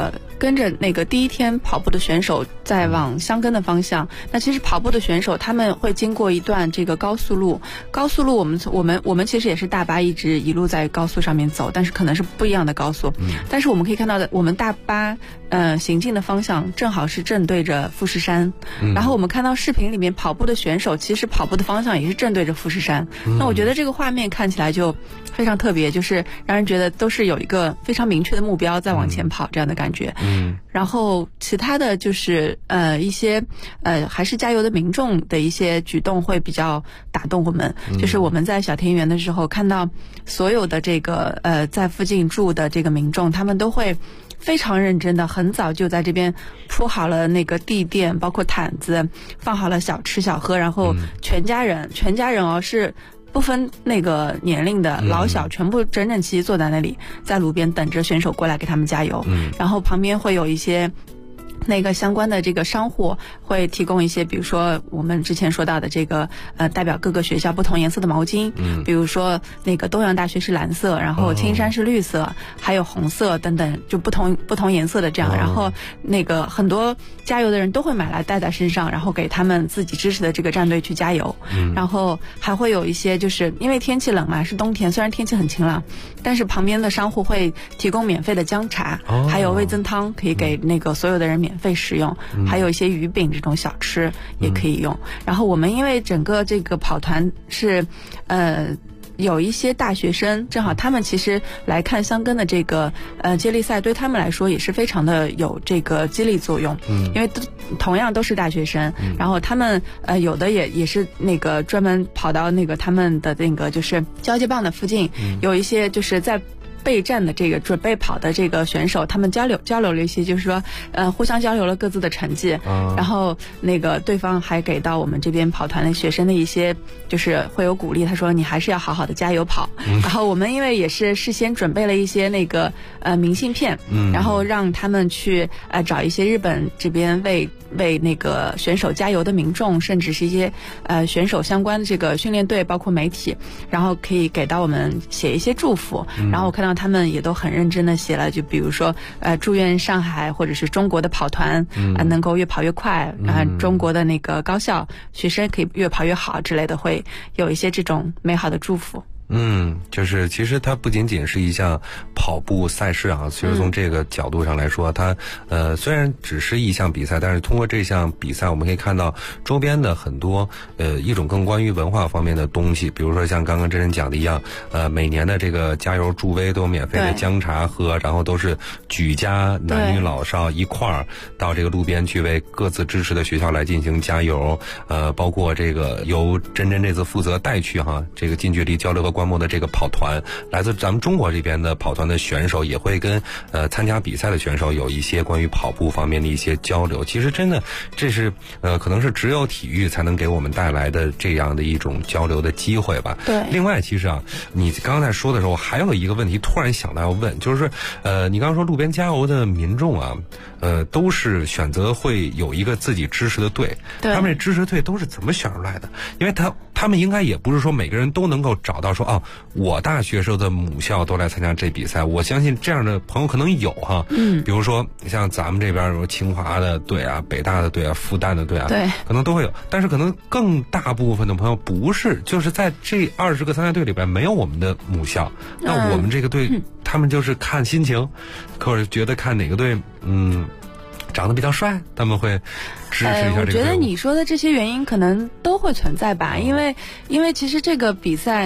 S4: 跟着那个第一天跑步的选手在往箱根的方向。那其实跑步的选手他们会经过一段这个高速路，我们其实也是大巴一路在高速上面走，但是可能是不一样的高速。但是我们可以看到的，我们大巴行进的方向正好是正对着富士山。然后我们看到视频里面跑步的选手，其实跑步的方向也是正对着富士山。那我觉得这个画面看起来就非常特别，就是让人觉得都是有一个非常明确的目标在往前跑这样的感觉。然后其他的就是一些还是加油的民众的一些举动会比较打动我们。就是我们在小田园的时候看到所有的这个在附近住的这个民众，他们都会非常认真的，很早就在这边铺好了那个地垫，包括毯子，放好了小吃小喝，然后全家人是不分那个年龄的老小，全部整整齐齐坐在那里，在路边等着选手过来给他们加油。然后旁边会有一些那个相关的这个商户会提供一些，比如说我们之前说到的这个代表各个学校不同颜色的毛巾，比如说那个东洋大学是蓝色，然后青山是绿色，还有红色等等，就不同颜色的这样。然后那个很多加油的人都会买来带在身上，然后给他们自己支持的这个战队去加油。然后还会有一些，就是因为天气冷嘛，是冬天，虽然天气很晴朗，但是旁边的商户会提供免费的姜茶，还有味增汤，可以给那个所有的人免费使用，还有一些鱼饼这种小吃也可以用。然后我们因为整个这个跑团是有一些大学生，正好他们其实来看箱根的这个接力赛，对他们来说也是非常的有这个激励作用。因为同样都是大学生，然后他们有的也是那个专门跑到那个他们的那个就是交接棒的附近，有一些就是在备战的这个准备跑的这个选手，他们交流了一些，就是说互相交流了各自的成绩，然后那个对方还给到我们这边跑团的学生的一些就是会有鼓励，他说你还是要好好的加油跑。然后我们因为也是事先准备了一些那个明信片，然后让他们去找一些日本这边为那个选手加油的民众，甚至是一些选手相关的这个训练队，包括媒体，然后可以给到我们写一些祝福。然后我看到他们也都很认真的写了，就比如说祝愿上海或者是中国的跑团能够越跑越快，中国的那个高校学生可以越跑越好之类的，会有一些这种美好的祝福。
S2: 就是其实它不仅仅是一项跑步赛事啊，其实从这个角度上来说，它虽然只是一项比赛，但是通过这项比赛，我们可以看到周边的很多一种更关于文化方面的东西，比如说像刚刚真人讲的一样，每年的这个加油助威都有免费的姜茶喝，然后都是举家男女老少一块儿到这个路边去为各自支持的学校来进行加油，包括这个由真这次负责带去这个近距离交流和观摩的这个跑团，来自咱们中国这边的跑团的选手也会跟参加比赛的选手有一些关于跑步方面的一些交流。其实真的这是可能是只有体育才能给我们带来的这样的一种交流的机会吧。
S4: 对。
S2: 另外其实你刚才说的时候还有一个问题突然想到要问，就是你刚刚说路边加油的民众都是选择会有一个自己支持的队，他们这支持队都是怎么选出来的？因为他们应该也不是说每个人都能够找到说我大学时候的母校都来参加这比赛，我相信这样的朋友可能有比如说像咱们这边有清华的队啊、北大的队啊、复旦的队啊，
S4: 对，
S2: 可能都会有，但是可能更大部分的朋友不是，就是在这20个参赛队里边没有我们的母校，那我们这个队他们就是看心情，或者觉得看哪个队长得比较帅，他们会支持一下这个队伍。
S4: 我觉得你说的这些原因可能都会存在吧，因为其实这个比赛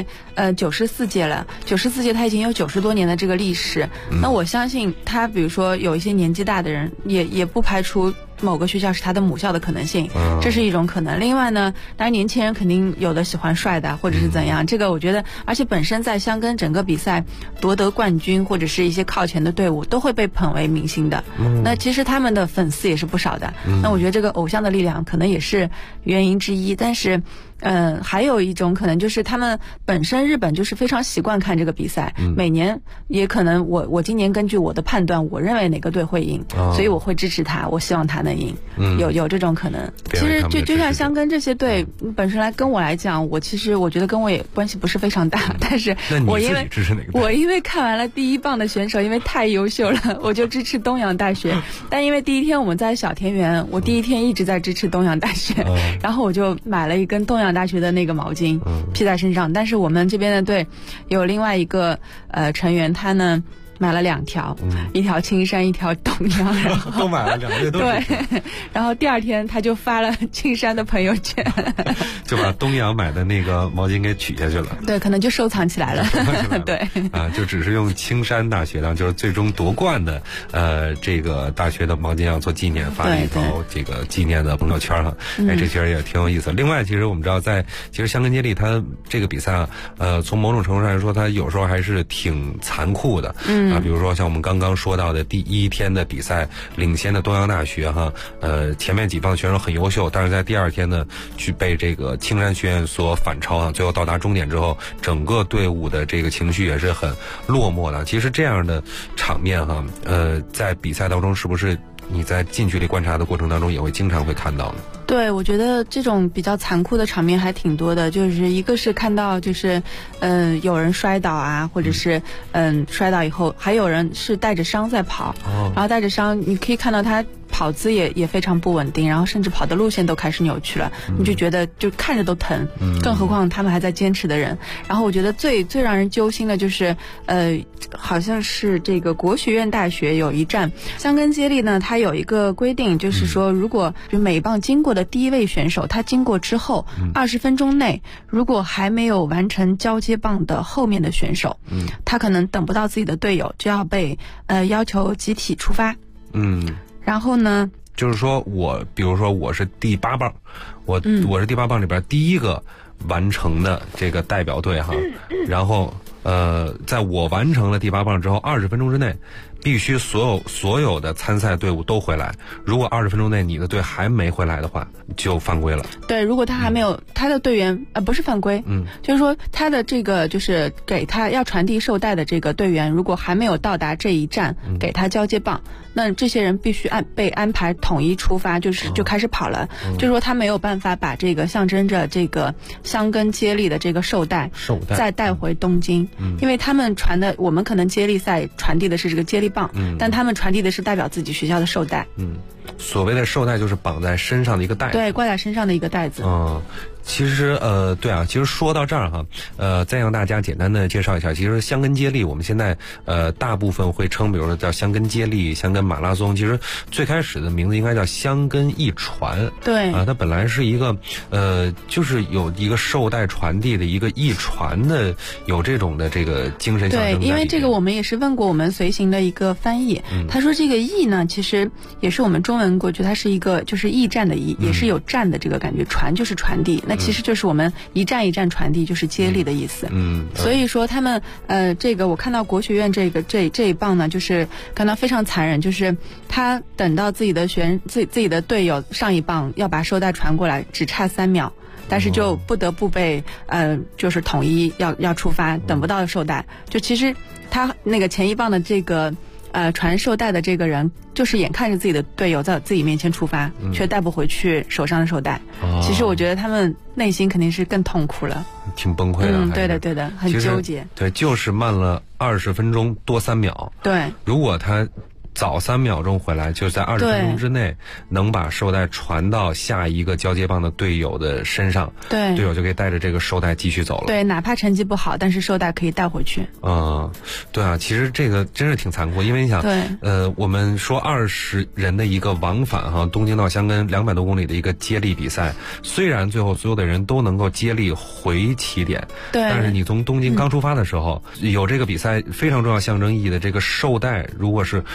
S4: 94届了，94届它已经有90多年的这个历史。那我相信他比如说有一些年纪大的人，也不排除某个学校是他的母校的可能性，这是一种可能。另外呢，当然年轻人肯定有的喜欢帅的，或者是怎样，这个我觉得，而且本身在箱根整个比赛夺得冠军或者是一些靠前的队伍都会被捧为明星的，那其实他们的粉丝也是不少的，那我觉得这个偶像的力量可能也是原因之一。但是还有一种可能就是他们本身日本就是非常习惯看这个比赛，每年也可能我今年根据我的判断，我认为哪个队会赢，所以我会支持他，我希望他能赢，有这种可能。其实就像箱根这些队本身跟我来讲，我觉得跟我也关系不是非常大，但是我因为看完了第一棒的选手，因为太优秀了，我就支持东洋大学。但因为第一天我们在小田园，我第一天一直在支持东洋大学，然后我就买了一根东洋大学的那个毛巾披在身上。但是我们这边的队有另外一个成员，他呢买了2条，一条青山，一条东洋，然后
S2: 都买了2个月都
S4: 对，然后第二天他就发了青山的朋友圈，
S2: 就把东洋买的那个毛巾给取下去了。
S4: 对，可能就收藏起来了。对
S2: 就只是用青山大学就是最终夺冠的这个大学的毛巾做纪念，发了一条这个纪念的朋友圈哈。这其实也挺有意思。另外，其实我们知道，其实箱根接力它这个比赛从某种程度上来说，它有时候还是挺残酷的。比如说像我们刚刚说到的第一天的比赛，领先的东洋大学前面几棒选手很优秀，但是在第二天呢，去被这个青山学院所反超最后到达终点之后，整个队伍的这个情绪也是很落寞的。其实这样的场面在比赛当中，是不是你在近距离观察的过程当中也会经常会看到呢？
S4: 对，我觉得这种比较残酷的场面还挺多的，就是一个是看到就是有人摔倒啊，或者是摔倒以后还有人是带着伤在跑，然后带着伤你可以看到他跑姿也非常不稳定，然后甚至跑的路线都开始扭曲了，你就觉得就看着都疼，更何况他们还在坚持的人。然后我觉得最让人揪心的就是好像是这个国学院大学有一站箱根接力呢，它有一个规定，就是说如果就每棒经过的第一位选手，他经过之后20分钟内如果还没有完成交接棒的后面的选手，他可能等不到自己的队友，就要被要求集体出发。然后呢，
S2: 就是说比如说我是第8棒，我是第8棒里边第一个完成的这个代表队然后在我完成了第8棒之后，20分钟之内必须所有的参赛队伍都回来。如果20分钟内你的队还没回来的话，就犯规了。
S4: 对，如果他还没有他的队员不是犯规，就是说他的这个就是给他要传递绶带的这个队员，如果还没有到达这一站给他交接棒，那这些人必须被安排统一出发，就开始跑了。就是说他没有办法把这个象征着这个箱根接力的这个绶带再带回东京，因为他们我们可能接力赛传递的是这个接力棒，但他们传递的是代表自己学校的绶带。
S2: 所谓的绶带就是绑在身上的一个带子，
S4: 对，挂在身上的一个带子。
S2: 其实对啊，其实说到这儿再让大家简单的介绍一下，其实箱根接力我们现在大部分会称，比如说叫箱根接力、箱根马拉松，其实最开始的名字应该叫箱根驿传。
S4: 对
S2: 它本来是一个就是有一个绶带传递的一个驿传的，有这种的这个精神象征在里面。
S4: 对，因为这个我们也是问过我们随行的一个翻译，他说这个驿呢，其实也是我们中文过去，它是一个就是驿站的驿，也是有站的这个感觉，传就是传递，那其实就是我们一站一站传递，就是接力的意思。所以说他们这个我看到国学院这一棒呢，就是感到非常残忍，就是他等到自己的队友上一棒要把绶带传过来，只差3秒。但是就不得不被就是统一要出发，等不到绶带。就其实他那个前一棒的这个传绶带的这个人，就是眼看着自己的队友在自己面前出发，却带不回去手上的绶带。其实我觉得他们内心肯定是更痛苦了，
S2: 挺崩溃的。
S4: 对的，很纠结。
S2: 对，就是慢了20分钟多3秒。
S4: 对，
S2: 如果他早3秒钟回来，就在20分钟之内能把绶带传到下一个交接棒的队友的身上，队友就可以带着这个绶带继续走了。
S4: 对，哪怕成绩不好，但是绶带可以带回去。
S2: 对啊，其实这个真是挺残酷，因为你想，我们说20人的一个往返东京到箱根200多公里的一个接力比赛，虽然最后所有的人都能够接力回起点，但是你从东京刚出发的时候，有这个比赛非常重要象征意义的这个绶带，如果是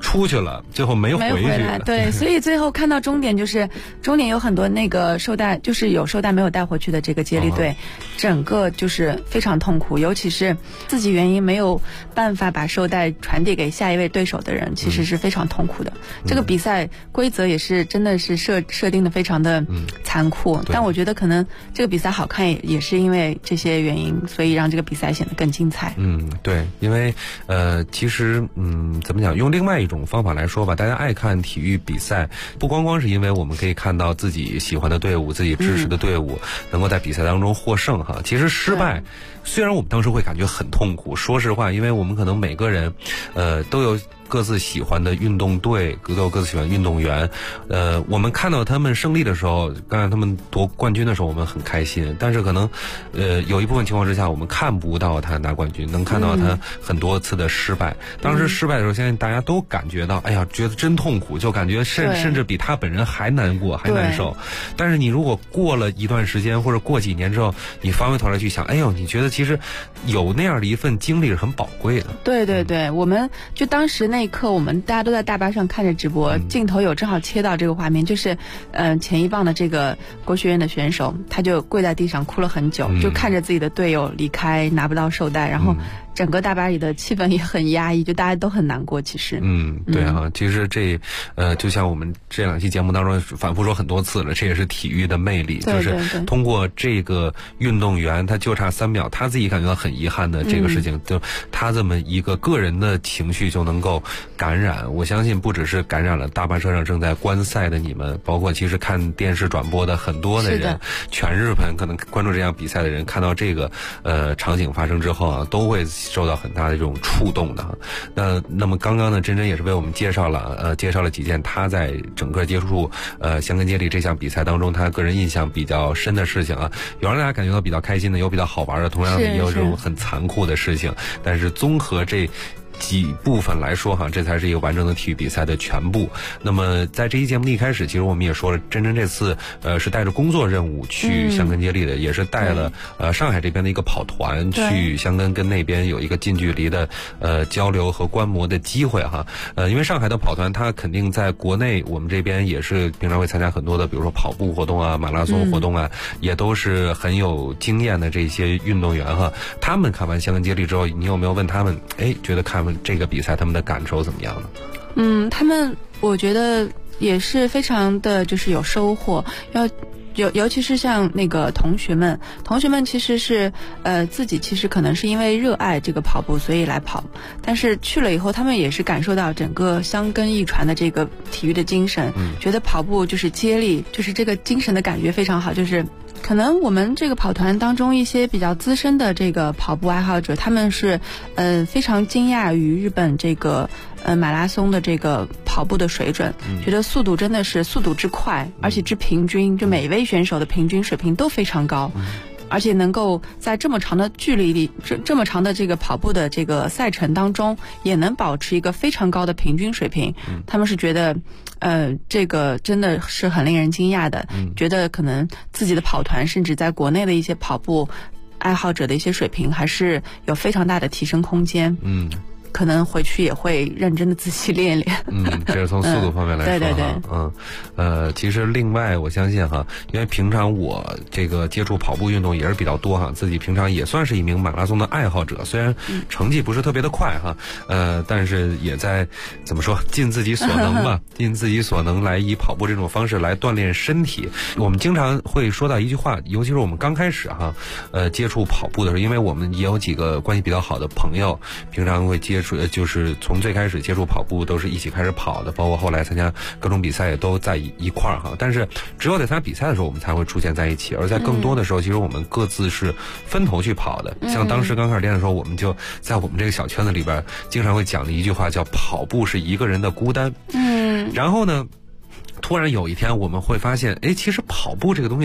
S2: 出去了，最后没回来。
S4: 对，所以最后看到终点就是终点有很多那个绶带，就是有绶带没有带回去的这个接力队，整个就是非常痛苦，尤其是自己原因没有办法把绶带传递给下一位对手的人，其实是非常痛苦的。这个比赛规则也是真的是设定的非常的残酷，但我觉得可能这个比赛好看也是因为这些原因，所以让这个比赛显得更精彩。
S2: 对，因为其实怎么讲，用另外一种方法来说吧，大家爱看体育比赛，不光光是因为我们可以看到自己喜欢的队伍、自己支持的队伍能够在比赛当中获胜哈。其实失败，虽然我们当时会感觉很痛苦，说实话，因为我们可能每个人都有各自喜欢的运动队，都有各自喜欢的运动员。我们看到他们胜利的时候，刚才他们夺冠军的时候，我们很开心。但是可能有一部分情况之下，我们看不到他拿冠军，能看到他很多次的失败。当时失败的时候，相信大家都感觉到，哎呀，觉得真痛苦，就感觉甚至比他本人还难过，还难受。但是你如果过了一段时间，或者过几年之后，你翻回头来去想，哎呦，你觉得其实有那样的一份经历是很宝贵的。
S4: 对，我们就当时那一刻，我们大家都在大巴上看着直播，镜头有正好切到这个画面，就是前一棒的这个国学院的选手，他就跪在地上哭了很久，就看着自己的队友离开，拿不到绶带，然后整个大巴里的气氛也很压抑，就大家都很难过。其实
S2: 对啊，其实这就像我们这两期节目当中反复说很多次了，这也是体育的魅力，就是通过这个运动员他就差3秒，他自己感觉到很遗憾的这个事情，就他这么一个个人的情绪就能够感染。我相信不只是感染了大巴车上正在观赛的你们，包括其实看电视转播的很多的人，全日本可能关注这样比赛的人，看到这个场景发生之后啊，都会受到很大的这种触动的。那么刚刚呢，真真也是为我们介绍了几件他在整个接触箱根接力这项比赛当中他个人印象比较深的事情啊，有让大家感觉到比较开心的，有比较好玩的，同样也有这种很残酷的事情。但是综合这几部分来说哈，这才是一个完整的体育比赛的全部。那么在这期节目的一开始，其实我们也说了，真真这次是带着工作任务去箱根接力的，也是带了上海这边的一个跑团去箱根，跟那边有一个近距离的交流和观摩的机会哈。因为上海的跑团它肯定在国内，我们这边也是平常会参加很多的，比如说跑步活动啊、马拉松活动啊，也都是很有经验的这些运动员哈。他们看完箱根接力之后，你有没有问他们，觉得看完这个比赛他们的感受怎么样呢？
S4: 他们我觉得也是非常的就是有收获，尤其是像那个同学们其实是自己其实可能是因为热爱这个跑步所以来跑，但是去了以后他们也是感受到整个箱根一传的这个体育的精神，觉得跑步就是接力，就是这个精神的感觉非常好。就是可能我们这个跑团当中一些比较资深的这个跑步爱好者，他们是非常惊讶于日本这个马拉松的这个跑步的水准，觉得速度真的是速度之快，而且之平均，就每一位选手的平均水平都非常高，而且能够在这么长的距离里，这么长的这个跑步的这个赛程当中，也能保持一个非常高的平均水平。他们是觉得这个真的是很令人惊讶的，觉得可能自己的跑团甚至在国内的一些跑步爱好者的一些水平还是有非常大的提升空间。可能回去也会认真的仔细练练。
S2: 这是从速度方面来说。
S4: 对。
S2: 其实另外我相信哈，因为平常我这个接触跑步运动也是比较多哈，自己平常也算是一名马拉松的爱好者，虽然成绩不是特别的快哈，但是也在怎么说尽自己所能吧，尽自己所能来以跑步这种方式来锻炼身体。我们经常会说到一句话，尤其是我们刚开始哈，接触跑步的时候，因为我们也有几个关系比较好的朋友，平常会就是从最开始接触跑步都是一起开始跑的，包括后来参加各种比赛也都在一块儿哈。但是只有在参加比赛的时候，我们才会出现在一起，而在更多的时候，其实我们各自是分头去跑的。像当时刚开始练的时候，我们就在我们这个小圈子里边，经常会讲的一句话叫“跑步是一个人的孤单”。然后呢，突然有一天我们会发现，其实跑步这个东西它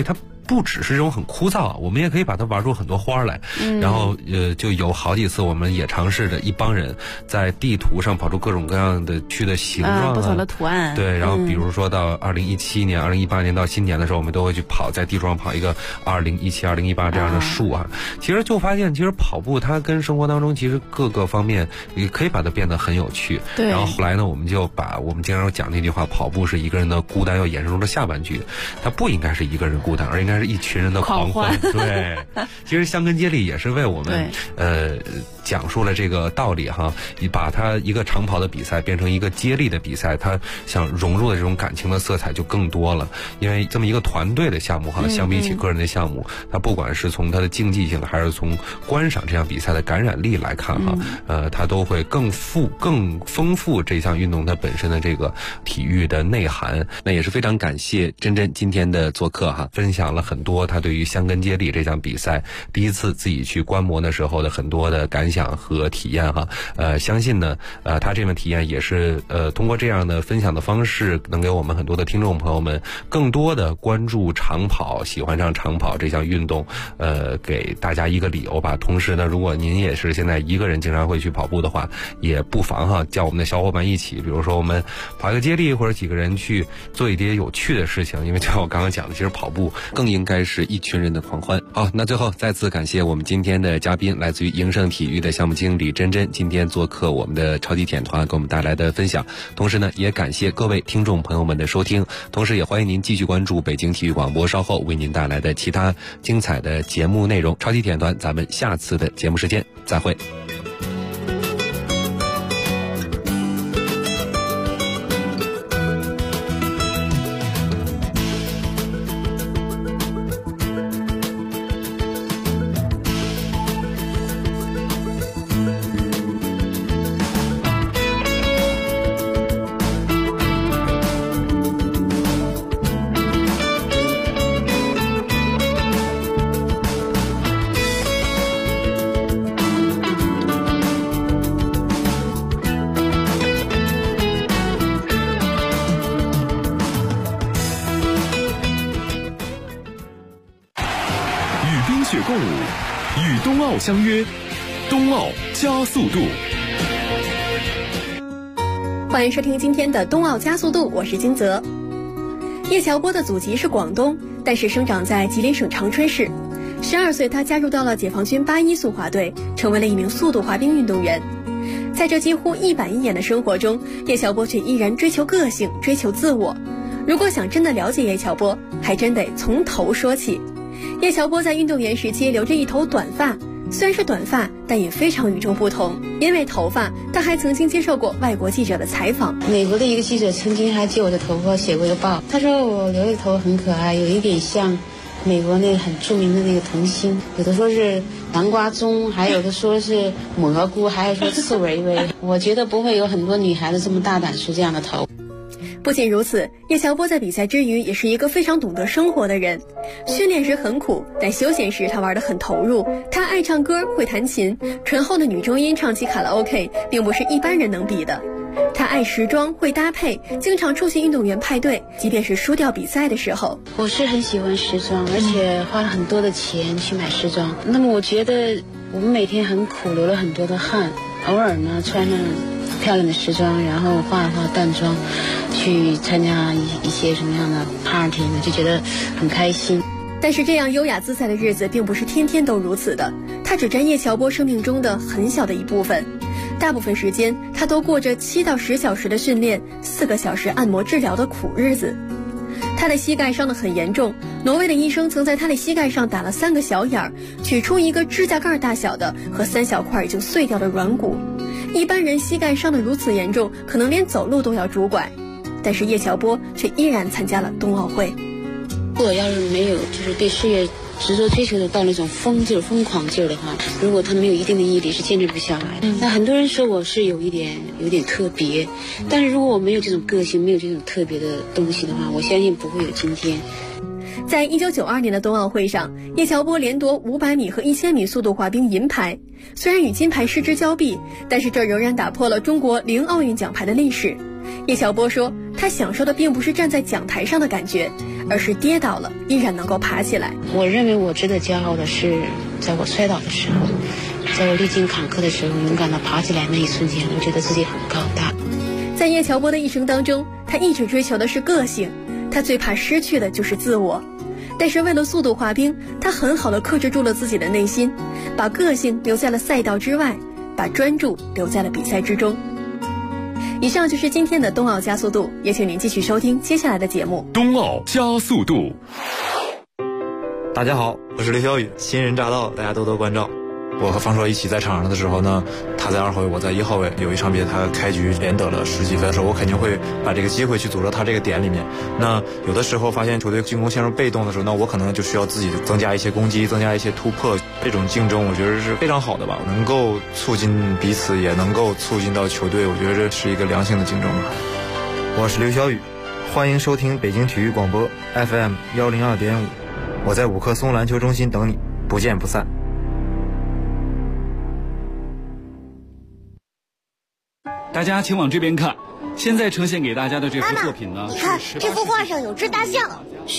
S2: 不只是这种很枯燥，我们也可以把它玩出很多花来。然后就有好几次我们也尝试着一帮人在地图上跑出各种各样的区的形状
S4: 不同的图案。
S2: 对，然后比如说到2017年、2018年到新年的时候，我们都会去跑，在地图上跑一个2017、2018这样的数啊。其实就发现，其实跑步它跟生活当中其实各个方面也可以把它变得很有趣。
S4: 对。
S2: 然后后来呢，我们就把我们经常讲那句话，跑步是一个人的孤单要衍生出的下半句，它不应该是一个人孤单，而应该是一群人的狂欢。对，其实香根接力也是为我们讲述了这个道理哈，把它一个长跑的比赛变成一个接力的比赛，它想融入的这种感情的色彩就更多了。因为这么一个团队的项目哈，相比起个人的项目，它不管是从它的竞技性还是从观赏这项比赛的感染力来看哈，它都会更丰富这项运动它本身的这个体育的内涵。那也是非常感谢珍珍今天的做客哈，分享了很多他对于香根接力这项比赛第一次自己去观摩的时候的很多的感想和体验哈。相信呢他这份体验也是通过这样的分享的方式，能给我们很多的听众朋友们更多的关注长跑，喜欢上长跑这项运动，给大家一个理由吧。同时呢，如果您也是现在一个人经常会去跑步的话，也不妨哈叫我们的小伙伴一起，比如说我们跑一个接力，或者几个人去做一些有趣的事情。因为就像我刚刚讲的，其实跑步更应该是一群人的狂欢。好，那最后再次感谢我们今天的嘉宾，来自于盈盛体育的项目经理珍珍，今天做客我们的超级体验团，给我们带来的分享。同时呢，也感谢各位听众朋友们的收听，同时也欢迎您继续关注北京体育广播稍后为您带来的其他精彩的节目内容。超级体验团，咱们下次的节目时间再会。
S1: 共舞，与冬奥相约，冬奥加速度。
S5: 欢迎收听今天的冬奥加速度，我是金泽。叶乔波的祖籍是广东，但是生长在吉林省长春市。12岁，他加入到了解放军81速滑队，成为了一名速度滑冰运动员。在这几乎一板一眼的生活中，叶乔波却依然追求个性，追求自我。如果想真的了解叶乔波，还真得从头说起。叶乔波在运动员时期留着一头短发，虽然是短发，但也非常与众不同。因为头发，他还曾经接受过外国记者的采访。
S6: 美国的一个记者曾经还借我的头发写过一个报，他说我留的头很可爱，有一点像美国那个很著名的那个童星，有的说是南瓜棕，还有的说是蘑菇，还有说刺猬薇。我觉得不会有很多女孩子这么大胆梳这样的头。
S5: 不仅如此，叶乔波在比赛之余也是一个非常懂得生活的人。训练时很苦，但休闲时他玩得很投入。他爱唱歌，会弹琴，醇厚的女中音唱起卡拉 OK 并不是一般人能比的。他爱时装，会搭配，经常出席运动员派对，即便是输掉比赛的时候。
S6: 我是很喜欢时装，而且花了很多的钱去买时装。那么我觉得我们每天很苦，流了很多的汗，偶尔呢穿上漂亮的时装，然后化一化淡妆，去参加一些什么样的 party 呢，就觉得很开心。
S5: 但是这样优雅自在的日子并不是天天都如此的，它只占叶乔波生命中的很小的一部分。大部分时间他都过着7到10小时的训练，4个小时按摩治疗的苦日子。他的膝盖伤得很严重，挪威的医生曾在他的膝盖上打了3个小眼儿，取出一个指甲盖大小的和3小块已经碎掉的软骨。一般人膝盖伤得如此严重，可能连走路都要拄拐，但是叶乔波却依然参加了冬奥会。
S6: 如果要是没有就是对事业执着追求的到那种疯狂劲儿的话，如果他没有一定的毅力，是坚持不下来的。那很多人说我是有点特别，但是如果我没有这种个性，没有这种特别的东西的话，我相信不会有今天。
S5: 在1992年的冬奥会上，叶乔波连夺500米和1000米速度滑冰银牌。虽然与金牌失之交臂，但是这仍然打破了中国0奥运奖牌的历史。 叶乔波说，他享受的并不是站在讲台上的感觉，而是跌倒了依然能够爬起来。
S6: 我认为我值得骄傲的是，在我摔倒的时候，在我历经坎坷的时候，勇敢地爬起来那一瞬间，我觉得自己很高大。
S5: 在叶乔波的一生当中，他一直追求的是个性，他最怕失去的就是自我。但是为了速度滑冰，他很好地克制住了自己的内心，把个性留在了赛道之外，把专注留在了比赛之中。以上就是今天的冬奥加速度，也请您继续收听接下来的节目。
S1: 冬奥加速度。
S14: 大家好，我是刘晓宇，新人驾到，大家多多关照。我和方硕一起在场上的时候呢，他在2号位，我在1号位。有一场比赛他开局连得了10几分的时候，我肯定会把这个机会去组织他这个点里面。那有的时候发现球队进攻陷入被动的时候，那我可能就需要自己增加一些攻击，增加一些突破。这种竞争我觉得是非常好的吧，能够促进彼此，也能够促进到球队，我觉得这是一个良性的竞争吧。
S15: 我是刘晓宇，欢迎收听北京体育广播 FM 102.5，我在五棵松篮球中心等你，不见不散。
S16: 大家请往这边看，现在呈现给大家的这幅作品呢，
S17: 你看这幅画上有只大象，